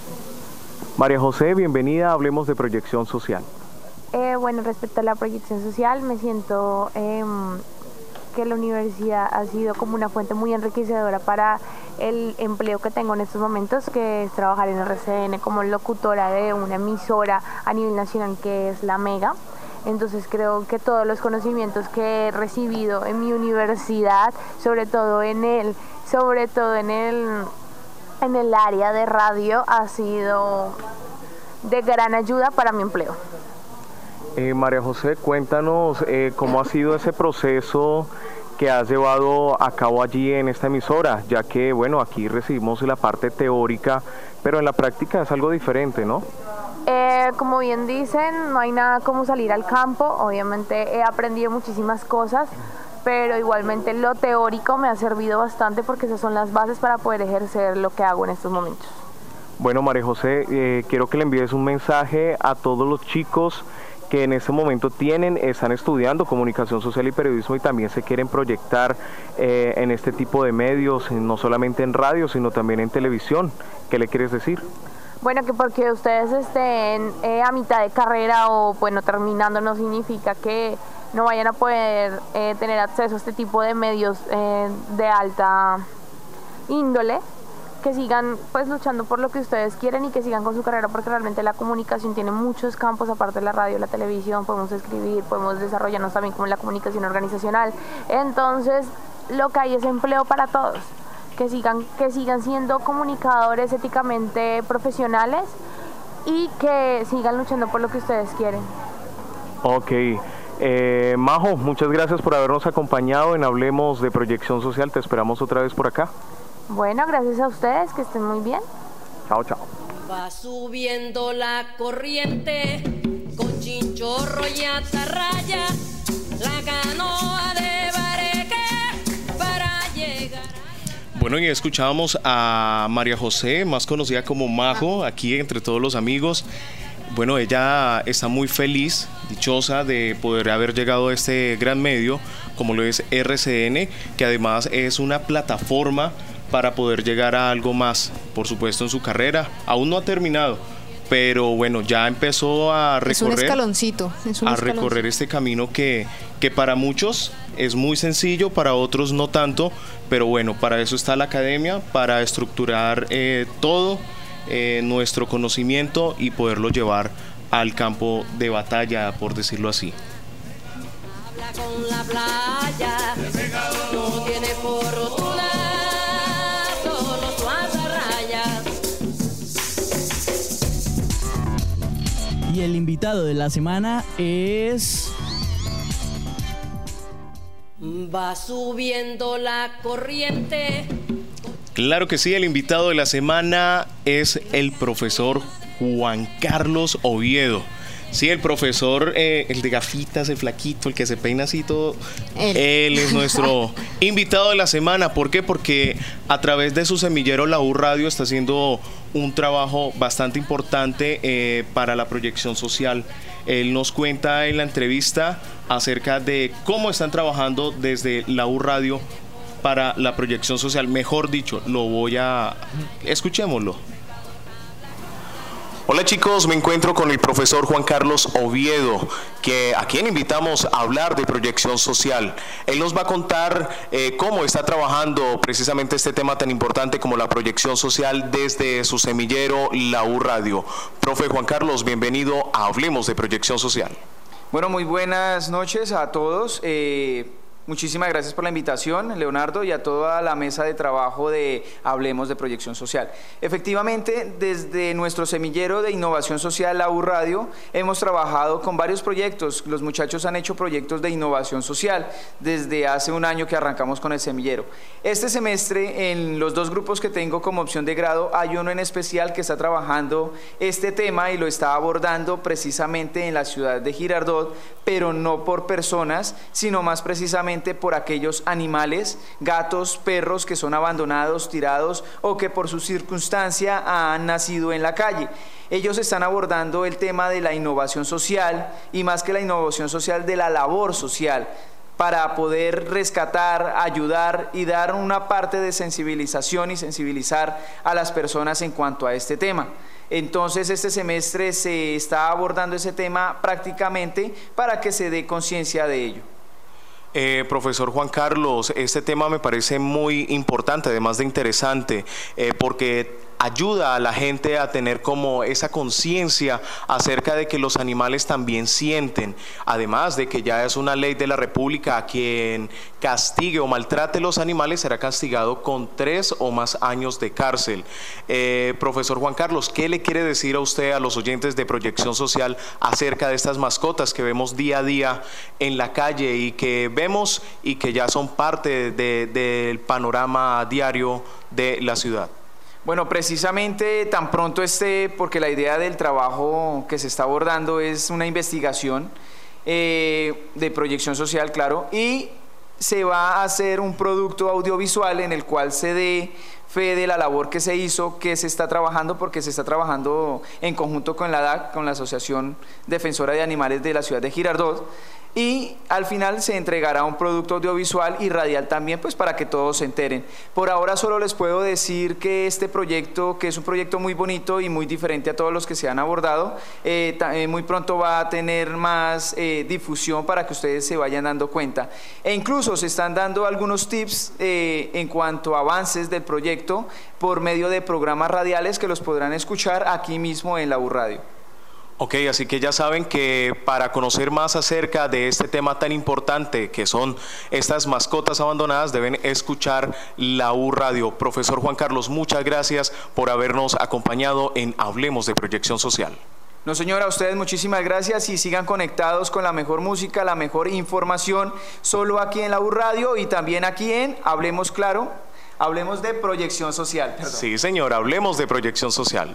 María José, bienvenida, hablemos de proyección social. Eh, bueno, respecto a la proyección social, me siento eh, que la universidad ha sido como una fuente muy enriquecedora para el empleo que tengo en estos momentos, que es trabajar en R C N como locutora de una emisora a nivel nacional que es La Mega. Entonces creo que todos los conocimientos que he recibido en mi universidad, sobre todo en el, sobre todo en el en el área de radio, ha sido de gran ayuda para mi empleo. Eh, María José, cuéntanos eh, cómo ha sido ese proceso que has llevado a cabo allí en esta emisora, ya que, bueno, aquí recibimos la parte teórica, pero en la práctica es algo diferente, ¿no? Eh, como bien dicen, no hay nada como salir al campo. Obviamente he aprendido muchísimas cosas, pero igualmente lo teórico me ha servido bastante porque esas son las bases para poder ejercer lo que hago en estos momentos. Bueno, María José, eh, quiero que le envíes un mensaje a todos los chicos que en este momento tienen, están estudiando comunicación social y periodismo y también se quieren proyectar eh, en este tipo de medios, no solamente en radio, sino también en televisión. ¿Qué le quieres decir? Bueno, que porque ustedes estén eh, a mitad de carrera o bueno terminando no significa que no vayan a poder eh, tener acceso a este tipo de medios eh, de alta índole, que sigan pues luchando por lo que ustedes quieren y que sigan con su carrera, porque realmente la comunicación tiene muchos campos aparte de la radio, la televisión, podemos escribir, podemos desarrollarnos también como en la comunicación organizacional. Entonces lo que hay es empleo para todos, que sigan, que sigan siendo comunicadores éticamente profesionales y que sigan luchando por lo que ustedes quieren. Ok. Eh, Majo, muchas gracias por habernos acompañado en Hablemos de Proyección Social. Te esperamos otra vez por acá. Bueno, gracias a ustedes, que estén muy bien. Chao, chao. Va subiendo la corriente con chinchorro y atarraya, la canoa de Bareque para llegar. Bueno, y escuchábamos a María José, más conocida como Majo, aquí entre todos los amigos. Bueno, ella está muy feliz, dichosa de poder haber llegado a este gran medio, como lo es R C N, que además es una plataforma para poder llegar a algo más, por supuesto, en su carrera. Aún no ha terminado, pero bueno, ya empezó a recorrer, es un escaloncito, es un a escaloncito. recorrer este camino que, que para muchos es muy sencillo, para otros no tanto, pero bueno, para eso está la academia, para estructurar eh, todo eh, nuestro conocimiento y poderlo llevar al campo de batalla, por decirlo así. Habla con la playa, no tiene fortuna. Y el invitado de la semana es... Va subiendo la corriente. Claro que sí, el invitado de la semana es el profesor Juan Carlos Oviedo. Sí, el profesor, eh, el de gafitas, el flaquito, el que se peina así todo. Él, Él es nuestro invitado de la semana. ¿Por qué? Porque a través de su semillero La U Radio está haciendo un trabajo bastante importante eh, para la proyección social. Él nos cuenta en la entrevista acerca de cómo están trabajando desde la U Radio para la proyección social. Mejor dicho, lo voy a... escuchémoslo. Hola chicos, me encuentro con el profesor Juan Carlos Oviedo, que, a quien invitamos a hablar de proyección social. Él nos va a contar eh, cómo está trabajando precisamente este tema tan importante como la proyección social desde su semillero, la U Radio. Profe Juan Carlos, bienvenido a Hablemos de Proyección Social. Bueno, muy buenas noches a todos. Eh... Muchísimas gracias por la invitación, Leonardo, y a toda la mesa de trabajo de Hablemos de Proyección Social. Efectivamente, desde nuestro semillero de innovación social, la U Radio, hemos trabajado con varios proyectos. Los muchachos han hecho proyectos de innovación social desde hace un año que arrancamos con el semillero. Este semestre, en los dos grupos que tengo como opción de grado, hay uno en especial que está trabajando este tema y lo está abordando precisamente en la ciudad de Girardot, pero no por personas, sino más precisamente por aquellos animales, gatos, perros que son abandonados, tirados o que por su circunstancia han nacido en la calle. Ellos están abordando el tema de la innovación social y más que la innovación social, de la labor social, para poder rescatar, ayudar y dar una parte de sensibilización y sensibilizar a las personas en cuanto a este tema. Entonces este semestre se está abordando ese tema prácticamente para que se dé conciencia de ello. Eh, profesor Juan Carlos, este tema me parece muy importante, además de interesante, eh, porque ayuda a la gente a tener como esa conciencia acerca de que los animales también sienten, además de que ya es una ley de la República: a quien castigue o maltrate los animales será castigado con tres o más años de cárcel. Eh, profesor Juan Carlos, ¿qué le quiere decir a usted, a los oyentes de Proyección Social, acerca de estas mascotas que vemos día a día en la calle y que vemos y que ya son parte de, del panorama diario de la ciudad? Bueno, precisamente tan pronto esté, porque la idea del trabajo que se está abordando es una investigación eh, de proyección social, claro, y se va a hacer un producto audiovisual en el cual se dé fe de la labor que se hizo, que se está trabajando, porque se está trabajando en conjunto con la A D A C, con la Asociación Defensora de Animales de la ciudad de Girardot, y al final se entregará un producto audiovisual y radial también, pues para que todos se enteren. Por ahora solo les puedo decir que este proyecto, que es un proyecto muy bonito y muy diferente a todos los que se han abordado, eh, eh, muy pronto va a tener más eh, difusión para que ustedes se vayan dando cuenta. E incluso se están dando algunos tips eh, en cuanto a avances del proyecto por medio de programas radiales que los podrán escuchar aquí mismo en la U Radio. Ok, así que ya saben que para conocer más acerca de este tema tan importante que son estas mascotas abandonadas, deben escuchar la U Radio. Profesor Juan Carlos, muchas gracias por habernos acompañado en Hablemos de Proyección Social. No, señora, a ustedes muchísimas gracias y sigan conectados con la mejor música, la mejor información, solo aquí en la U Radio y también aquí en Hablemos Claro, Hablemos de Proyección Social. Perdón. Sí, señor, Hablemos de Proyección Social.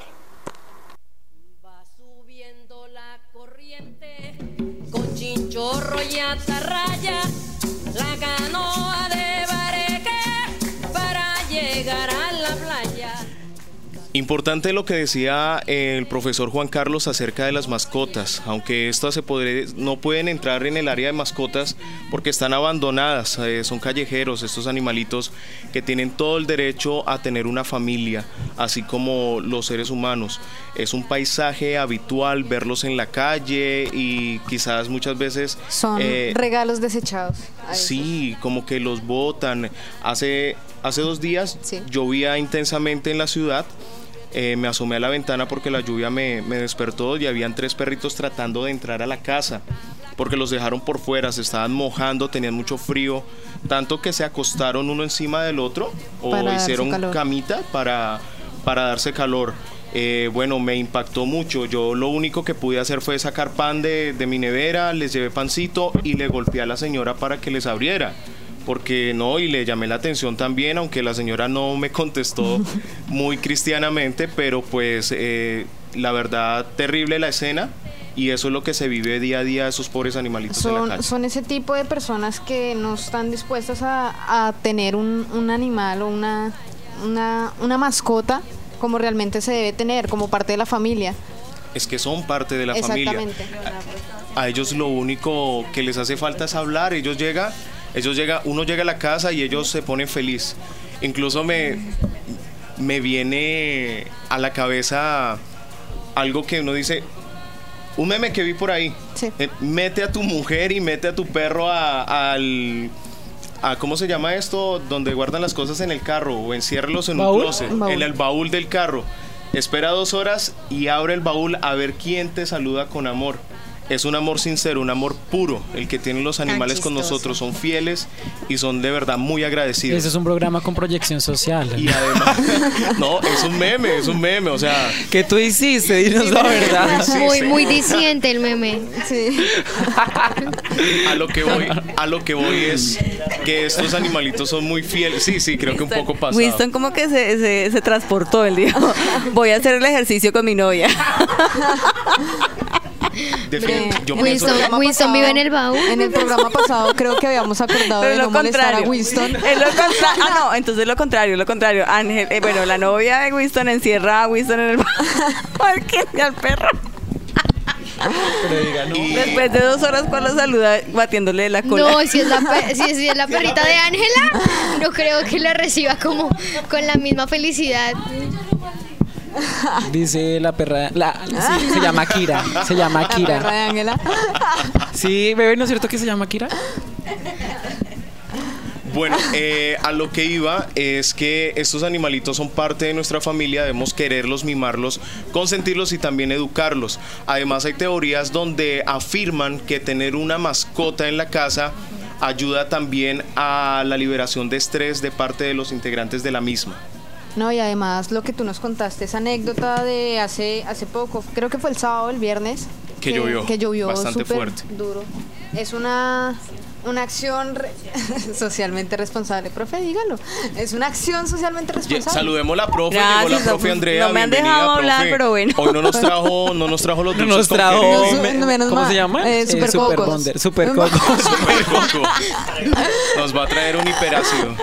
Con chinchorro y atarraya, la canoa de Bareque para llegar a la playa. Importante lo que decía el profesor Juan Carlos acerca de las mascotas, aunque estas se podré, no pueden entrar en el área de mascotas porque están abandonadas, eh, son callejeros estos animalitos que tienen todo el derecho a tener una familia, así como los seres humanos. Es un paisaje habitual verlos en la calle y quizás muchas veces... Son eh, regalos desechados. Sí, como que los botan. Hace, hace dos días sí. llovía intensamente en la ciudad. Eh, me asomé a la ventana porque la lluvia me, me despertó y habían tres perritos tratando de entrar a la casa porque los dejaron por fuera, se estaban mojando, tenían mucho frío, tanto que se acostaron uno encima del otro o para hicieron camita para, para darse calor. Eh, bueno, me impactó mucho. Yo lo único que pude hacer fue sacar pan de, de mi nevera, les llevé pancito y le golpeé a la señora para que les abriera. Porque no, y le llamé la atención también, aunque la señora no me contestó muy cristianamente, pero pues eh, la verdad, terrible la escena, y eso es lo que se vive día a día de esos pobres animalitos son, en la calle. Son ese tipo de personas que no están dispuestas a, a tener un, un animal o una, una, una mascota como realmente se debe tener, como parte de la familia. Es que son parte de la familia. Exactamente. a ellos lo único que les hace falta es hablar. Ellos llegan, ellos llega, uno llega a la casa y ellos se ponen feliz. Incluso me, me viene a la cabeza algo que uno dice, un meme que vi por ahí. Sí. Eh, mete a tu mujer y mete a tu perro a, al... A, ¿cómo se llama esto? Donde guardan las cosas en el carro, o enciérralos en ¿Baúl? un closet, ¿Baúl? en el baúl del carro. Espera dos horas y abre el baúl a ver quién te saluda con amor. Es un amor sincero, un amor puro, el que tienen los animales con nosotros. Son fieles y son de verdad muy agradecidos. Ese es un programa con proyección social. Y además, no, es un meme, es un meme, o sea... ¿Qué tú hiciste? Dinos la verdad. Sí, muy, sí. muy diciente el meme. Sí. A lo que voy, a lo que voy es que estos animalitos son muy fieles. Sí, sí, creo que un poco pasado. Winston como que se, se, se transportó, él dijo, voy a hacer el ejercicio con mi novia. Yo Winston, Winston pasado, vive en el baúl. En el programa pasado creo que habíamos acordado Pero de no molestar a Winston. Es lo contra- ah, no, entonces lo contrario, lo contrario. Ángel, eh, bueno, la novia de Winston encierra a Winston en el baúl y al perro. Pero diga, no. Después de dos horas, ¿cuál lo saluda batiéndole la cola? No, si es la, pe- si es, si es la perrita de Ángela, no creo que la reciba como con la misma felicidad. Dice la perra, la, sí, se llama Kira, se llama Kira. La perra de Ángela. Sí, bebé, ¿no es cierto que se llama Kira? Bueno, eh, a lo que iba es que estos animalitos son parte de nuestra familia, debemos quererlos, mimarlos, consentirlos y también educarlos. Además hay teorías donde afirman que tener una mascota en la casa ayuda también a la liberación de estrés de parte de los integrantes de la misma. No, y además lo que tú nos contaste, esa anécdota de hace hace poco, creo que fue el sábado, el viernes. Que, que llovió, que llovió bastante fuerte. Duro. Es una, una acción re- socialmente responsable. Profe, dígalo. Es una acción socialmente responsable. Saludemos a la profe, Gracias, llegó la profe no, Andrea. No me han dejado hablar, profe. pero bueno. Hoy no nos trajo, no nos trajo los no dulces. Nos trajo, me, menos ¿cómo mal. se llama? Eh, super, eh, super cocos. Bonder, super Coco. Super Coco. Nos va a traer un hiperácido.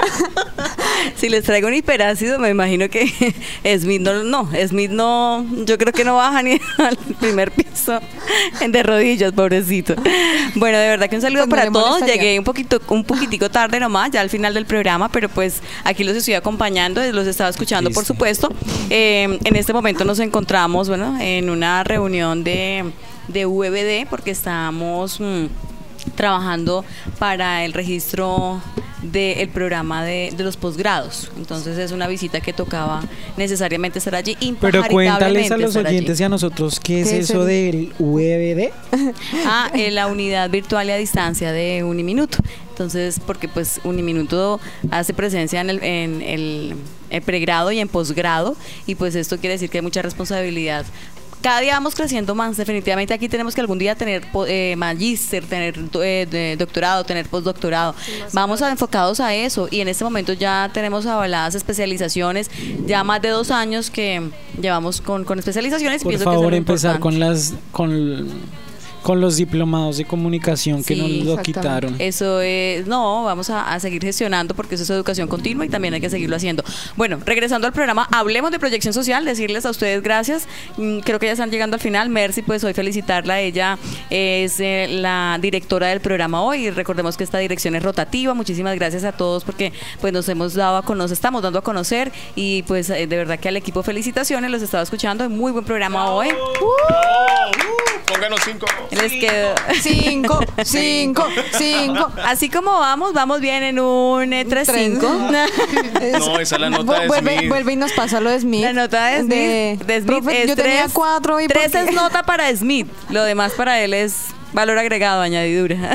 Si les traigo un hiperácido, me imagino que Smith no, no, Smith no, yo creo que no baja ni al primer piso de rodillas, pobrecito. Bueno, de verdad que un saludo pues para todos. Llegué un poquito, un poquitico tarde nomás, ya al final del programa, pero pues aquí los estoy acompañando, los estaba escuchando, por supuesto. Eh, en este momento nos encontramos, bueno, en una reunión de, de U E B D, porque estamos mmm, trabajando para el registro del programa de, de los posgrados. Entonces es una visita que tocaba necesariamente estar allí. Pero cuéntales a los oyentes y a nosotros qué es eso del U E B D. Ah, eh, la unidad virtual y a distancia de Uniminuto. Entonces, porque pues Uniminuto hace presencia en el, en el, el pregrado y en posgrado, y pues esto quiere decir que hay mucha responsabilidad. Cada día vamos creciendo más, definitivamente aquí tenemos que algún día tener eh, magíster, tener eh, doctorado, tener postdoctorado. Sí, vamos a, enfocados a eso, y en este momento ya tenemos avaladas especializaciones, ya más de dos años que llevamos con, con especializaciones. Por favor, empezar con las... con Con los diplomados de comunicación que sí, nos lo quitaron. Eso es, no, vamos a, a seguir gestionando porque eso es educación continua y también hay que seguirlo haciendo. Bueno, regresando al programa, hablemos de proyección social, decirles a ustedes gracias. Mm, creo que ya están llegando al final. Mercy, pues hoy felicitarla. Ella es eh, la directora del programa hoy. Recordemos que esta dirección es rotativa. Muchísimas gracias a todos porque pues nos hemos dado a conocer, estamos dando a conocer, y pues eh, de verdad que al equipo felicitaciones, los estaba escuchando. Muy buen programa hoy. Uh, uh, pónganos cinco. Les quedó cinco, cinco, cinco. Así como vamos, vamos bien en un eh, tres cinco. No, esa es la nota de vuelve, Smith. Vuelve y nos pasa lo de Smith. La nota de Smith, de, de Smith profe, es yo tres, tenía cuatro y tres es nota para Smith. Lo demás para él es valor agregado, añadidura.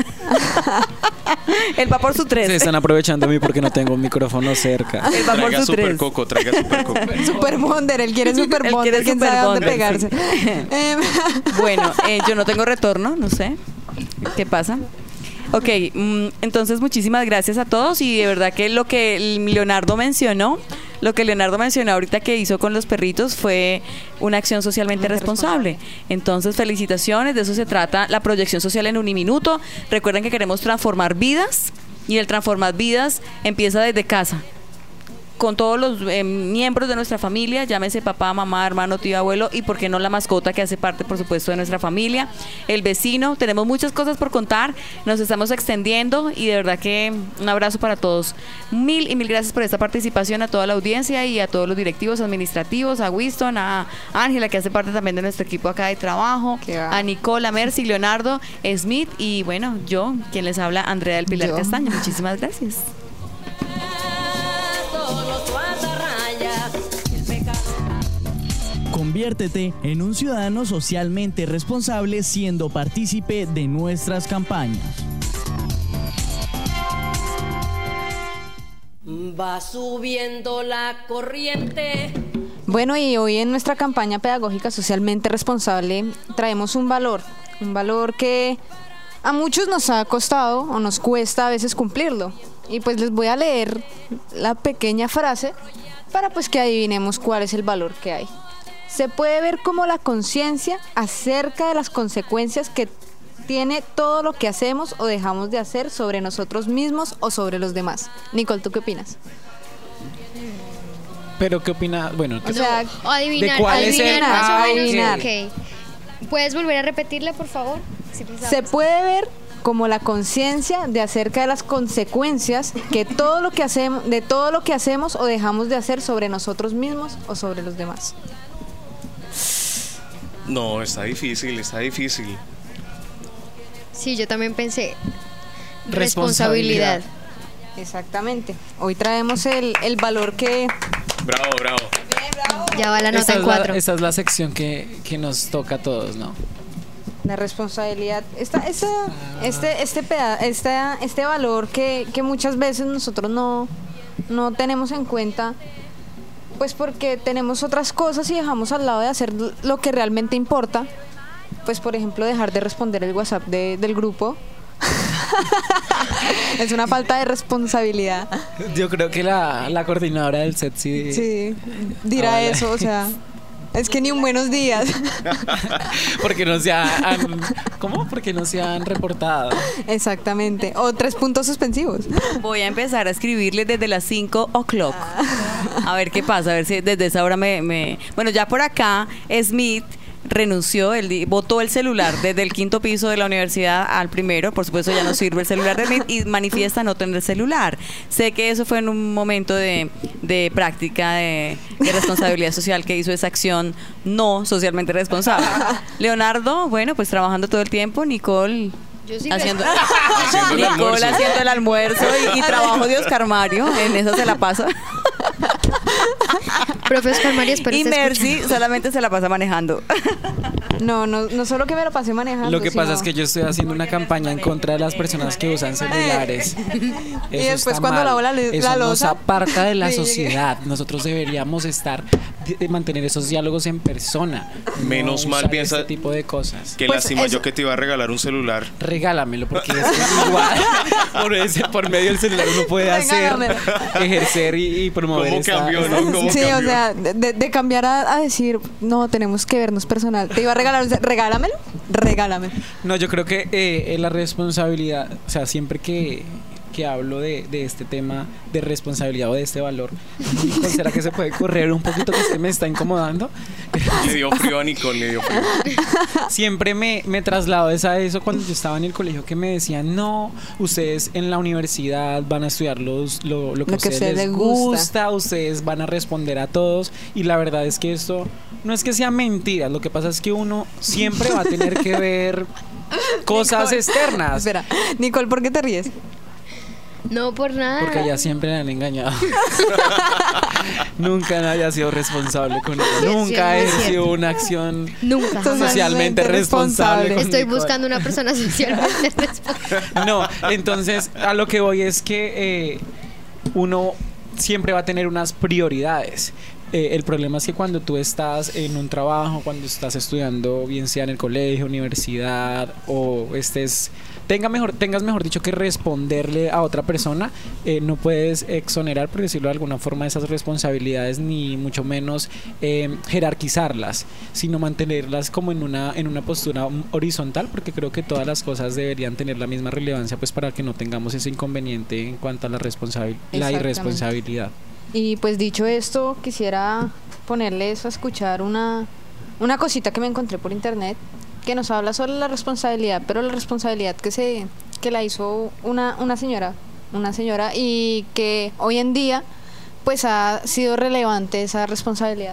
Él va por su tres. Se están aprovechando de mí porque no tengo un micrófono cerca. Él va traiga por su super tres. coco, traiga super coco. Super Bonder, él quiere super Él Bonder, quiere quién super sabe dónde Bonder, pegarse. Sí. Bueno, eh, yo no tengo retorno, no sé. ¿Qué pasa? Ok, mm, entonces muchísimas gracias a todos, y de verdad que lo que Leonardo mencionó, lo que Leonardo mencionó ahorita que hizo con los perritos fue una acción socialmente responsable. Entonces, felicitaciones, de eso se trata la proyección social en Uniminuto. Recuerden que queremos transformar vidas, y el transformar vidas empieza desde casa. con todos los eh, miembros de nuestra familia, llámese papá, mamá, hermano, tío, abuelo y por qué no la mascota que hace parte por supuesto de nuestra familia, el vecino. Tenemos muchas cosas por contar, nos estamos extendiendo y de verdad que un abrazo para todos. Mil y mil gracias por esta participación, a toda la audiencia y a todos los directivos administrativos, a Winston, a Ángela que hace parte también de nuestro equipo acá de trabajo, a Nicola, Mercy, Leonardo, Smith y bueno, yo, quien les habla, Andrea del Pilar Yo. Castaño. Muchísimas gracias. Conviértete en un ciudadano socialmente responsable siendo partícipe de nuestras campañas. Va subiendo la corriente. Bueno, y hoy en nuestra campaña pedagógica socialmente responsable traemos un valor, un valor que a muchos nos ha costado o nos cuesta a veces cumplirlo. Y pues les voy a leer la pequeña frase para pues que adivinemos cuál es el valor que hay. Se puede ver como la conciencia acerca de las consecuencias que tiene todo lo que hacemos o dejamos de hacer sobre nosotros mismos o sobre los demás. Nicole, ¿tú qué opinas? Pero ¿qué opina? Bueno, O sea, o adivinar, ¿de cuál es el- adivinar más o Ah, menos. ok. Ok. ¿Puedes volver a repetirla, por favor? Sí, pues, Se puede ver como la conciencia de acerca de las consecuencias que todo lo que hacemos, de todo lo que hacemos o dejamos de hacer sobre nosotros mismos o sobre los demás. No, está difícil, está difícil. Sí, yo también pensé. Responsabilidad. Exactamente. Hoy traemos el, el valor que... Bravo, bravo. Ya va la nota Esta en es la- cuatro. esta es la sección que, que nos toca a todos, ¿no? La responsabilidad, esta, esta, este, este, peda- esta, este valor que, que muchas veces nosotros no, no tenemos en cuenta, pues porque tenemos otras cosas y dejamos al lado de hacer lo que realmente importa. Pues por ejemplo dejar de responder el WhatsApp de- del grupo. Es una falta de responsabilidad. Yo creo que la, la coordinadora del set sí, Sí, dirá Hola. eso, o sea, es que ni un buenos días. porque no se han, ¿cómo? Porque no se han reportado. Exactamente, o tres puntos suspensivos. Voy a empezar a escribirle desde las cinco o'clock. A ver qué pasa, a ver si desde esa hora me... me... Bueno, ya por acá, Smith renunció, él di- botó el celular desde el quinto piso de la universidad al primero, por supuesto ya no sirve el celular de Smith y manifiesta no tener celular. Sé que eso fue en un momento de, de práctica de, de responsabilidad social que hizo esa acción no socialmente responsable. Leonardo, bueno, pues trabajando todo el tiempo, Nicole... Yo sí haciendo, Haciendo el Nicole almuerzo. haciendo el almuerzo y, y trabajo de Oscar Mario, en eso se la pasa. Profe Oscar Mario, espero Y esté Mercy escuchando. solamente se la pasa manejando. No, no, no solo que me lo pasé manejando. Lo que pasa sino- es que yo estoy haciendo una campaña en contra de las personas que usan celulares. Y Eso después está cuando mal. lavo la le- Eso la nos loza. aparta de la Sí, llegué. sociedad. Nosotros deberíamos estar de, de mantener esos diálogos en persona. no Menos mal usar piensa- este tipo de cosas. Qué Pues lástima eso- yo que te iba a regalar un celular. Regálamelo porque es que igual por, ese, por medio del celular uno puede hacer, Regálamelo. ejercer y, y promover ¿Cómo esta- cambió, esta- no? ¿Cómo Sí, o cambió? sea, de, de cambiar a, a decir, no, tenemos que vernos personal. Te iba a regalar, un ce- regálamelo, regálamelo. No, yo creo que eh, eh, la responsabilidad, o sea, siempre que, que hablo de, de este tema de responsabilidad o de este valor, ¿será que se puede correr un poquito que es que me está incomodando? Le dio frío a Nicole, le dio frío. Siempre me, me traslado es a eso cuando yo estaba en el colegio que me decían, no, ustedes en la universidad van a estudiar los, lo, lo que a Lo que ustedes a ustedes les les gusta. gusta, ustedes van a responder a todos y la verdad es que esto no es que sea mentira, lo que pasa es que uno siempre va a tener que ver cosas Nicole. externas. Espera, Nicole, ¿por qué te ríes? No, por nada. Porque ella siempre la han engañado. Nunca nadie ha sido responsable con ella. Sí, es Nunca cierto, he es sido cierto. una acción Nunca. socialmente responsable. con Estoy Nicole. buscando una persona socialmente responsable. No, entonces a lo que voy es que eh, uno siempre va a tener unas prioridades. Eh, el problema es que cuando tú estás en un trabajo, cuando estás estudiando, bien sea en el colegio, universidad o estés tenga mejor, tengas mejor dicho que responderle a otra persona, eh, no puedes exonerar, por decirlo de alguna forma, esas responsabilidades ni mucho menos eh, jerarquizarlas, sino mantenerlas como en una en una postura horizontal, porque creo que todas las cosas deberían tener la misma relevancia, pues para que no tengamos ese inconveniente en cuanto a la responsabil- la Exactamente. irresponsabilidad. Y pues dicho esto, quisiera ponerles a escuchar una, una cosita que me encontré por internet que nos habla sobre la responsabilidad, pero la responsabilidad que se que la hizo una, una señora, una señora y que hoy en día pues ha sido relevante esa responsabilidad.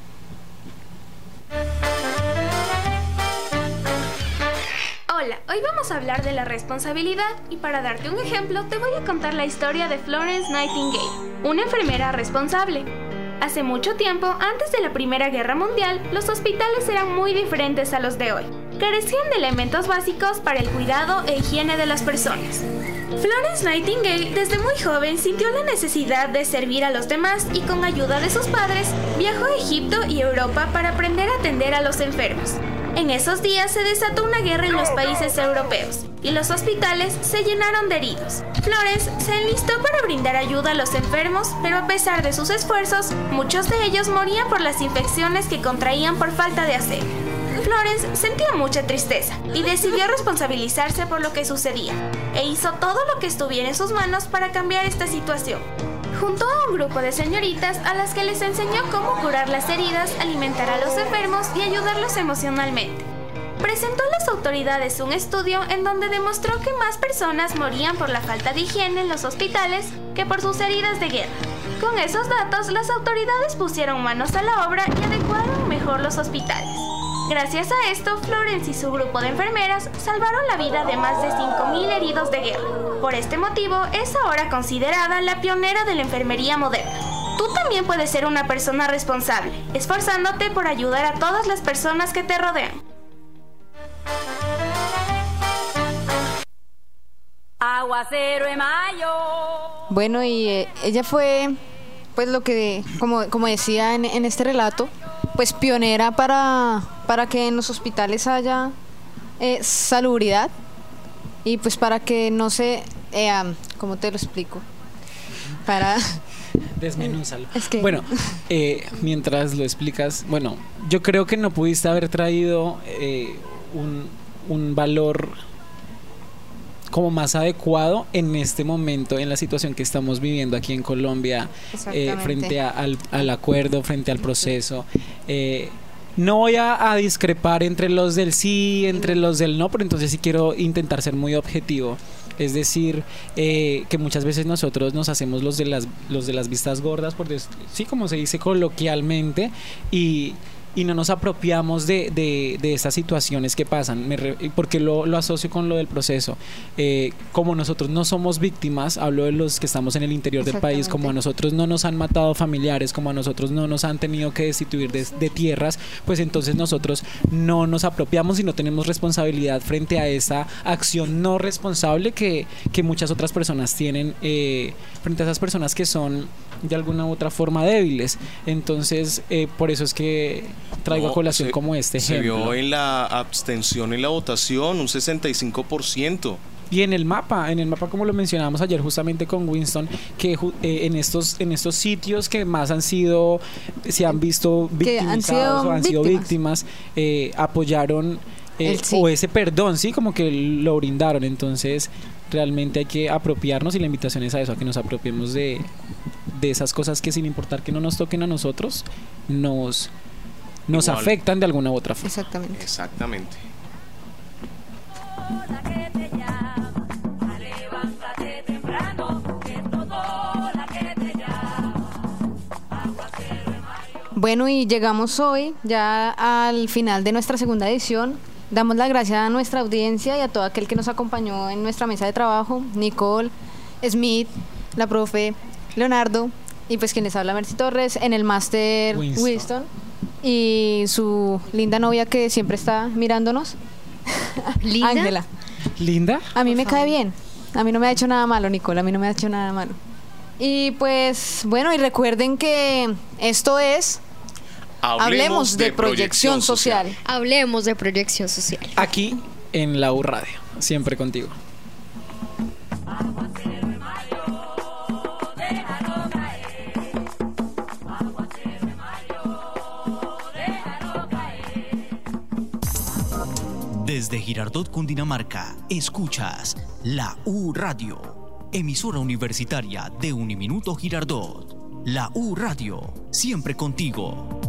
Hola, hoy vamos a hablar de la responsabilidad y para darte un ejemplo te voy a contar la historia de Florence Nightingale, una enfermera responsable. Hace mucho tiempo, antes de la Primera Guerra Mundial, los hospitales eran muy diferentes a los de hoy. Carecían de elementos básicos para el cuidado e higiene de las personas. Florence Nightingale, desde muy joven, sintió la necesidad de servir a los demás y con ayuda de sus padres, viajó a Egipto y Europa para aprender a atender a los enfermos. En esos días se desató una guerra en los países europeos y los hospitales se llenaron de heridos. Florence se enlistó para brindar ayuda a los enfermos, pero a pesar de sus esfuerzos, muchos de ellos morían por las infecciones que contraían por falta de aseo. Florence sentía mucha tristeza y decidió responsabilizarse por lo que sucedía, e hizo todo lo que estuviera en sus manos para cambiar esta situación. Juntó a un grupo de señoritas a las que les enseñó cómo curar las heridas, alimentar a los enfermos y ayudarlos emocionalmente. Presentó a las autoridades un estudio en donde demostró que más personas morían por la falta de higiene en los hospitales que por sus heridas de guerra. Con esos datos, las autoridades pusieron manos a la obra y adecuaron mejor los hospitales. Gracias a esto, Florence y su grupo de enfermeras salvaron la vida de más de cinco mil heridos de guerra. Por este motivo, es ahora considerada la pionera de la enfermería moderna. Tú también puedes ser una persona responsable, esforzándote por ayudar a todas las personas que te rodean. Aguacero en mayo. Bueno, y eh, ella fue, pues lo que, como, como decía en, en este relato, pues pionera para, para que en los hospitales haya eh, salubridad y pues para que no se, eh, um, ¿cómo te lo explico? Para... Desmenúzalo. Es que... Bueno, eh, mientras lo explicas, bueno, yo creo que no pudiste haber traído eh, un, un valor como más adecuado en este momento, en la situación que estamos viviendo aquí en Colombia, eh, frente a, al, al acuerdo, frente al proceso. Eh, no voy a, a discrepar entre los del sí, entre los del no, pero entonces sí quiero intentar ser muy objetivo. Es decir, eh, que muchas veces nosotros nos hacemos los de las, los de las vistas gordas, por des- sí, como se dice coloquialmente, y... y no nos apropiamos de, de, de estas situaciones que pasan. Me re, porque lo, lo asocio con lo del proceso. Eh, como nosotros no somos víctimas, hablo de los que estamos en el interior del país, como a nosotros no nos han matado familiares, como a nosotros no nos han tenido que destituir de, de tierras, pues entonces nosotros no nos apropiamos y no tenemos responsabilidad frente a esa acción no responsable que, que muchas otras personas tienen, eh, frente a esas personas que son de alguna u otra forma débiles. Entonces, eh, por eso es que traigo no, a colación se, como este ejemplo. Se vio en la abstención en la votación un sesenta y cinco por ciento. Y en el mapa, en el mapa como lo mencionábamos ayer justamente con Winston, que eh, en estos en estos sitios que más han sido, se han visto victimizados o han sido víctimas, eh, apoyaron eh, sí. o ese perdón, sí, como que lo brindaron. Entonces realmente hay que apropiarnos y la invitación es a eso, a que nos apropiemos de, de esas cosas que sin importar que no nos toquen a nosotros, nos, nos afectan de alguna u otra forma. Exactamente. Exactamente. Bueno, y llegamos hoy ya al final de nuestra segunda edición. Damos las gracias a nuestra audiencia y a todo aquel que nos acompañó en nuestra mesa de trabajo, Nicole, Smith, la profe, Leonardo, y pues quien les habla, Mercy Torres, en el máster Winston. Winston, y su linda novia que siempre está mirándonos, ¿Linda? Ángela. ¿Linda? A mí me cae bien, a mí no me ha hecho nada malo, Nicole, a mí no me ha hecho nada malo. Y pues, bueno, y recuerden que esto es... Hablemos, Hablemos de, de proyección, proyección social. social. Hablemos de proyección social. Aquí en la U Radio, siempre contigo. Desde Girardot, Cundinamarca, escuchas la U Radio, emisora universitaria de Uniminuto Girardot. La U Radio, siempre contigo.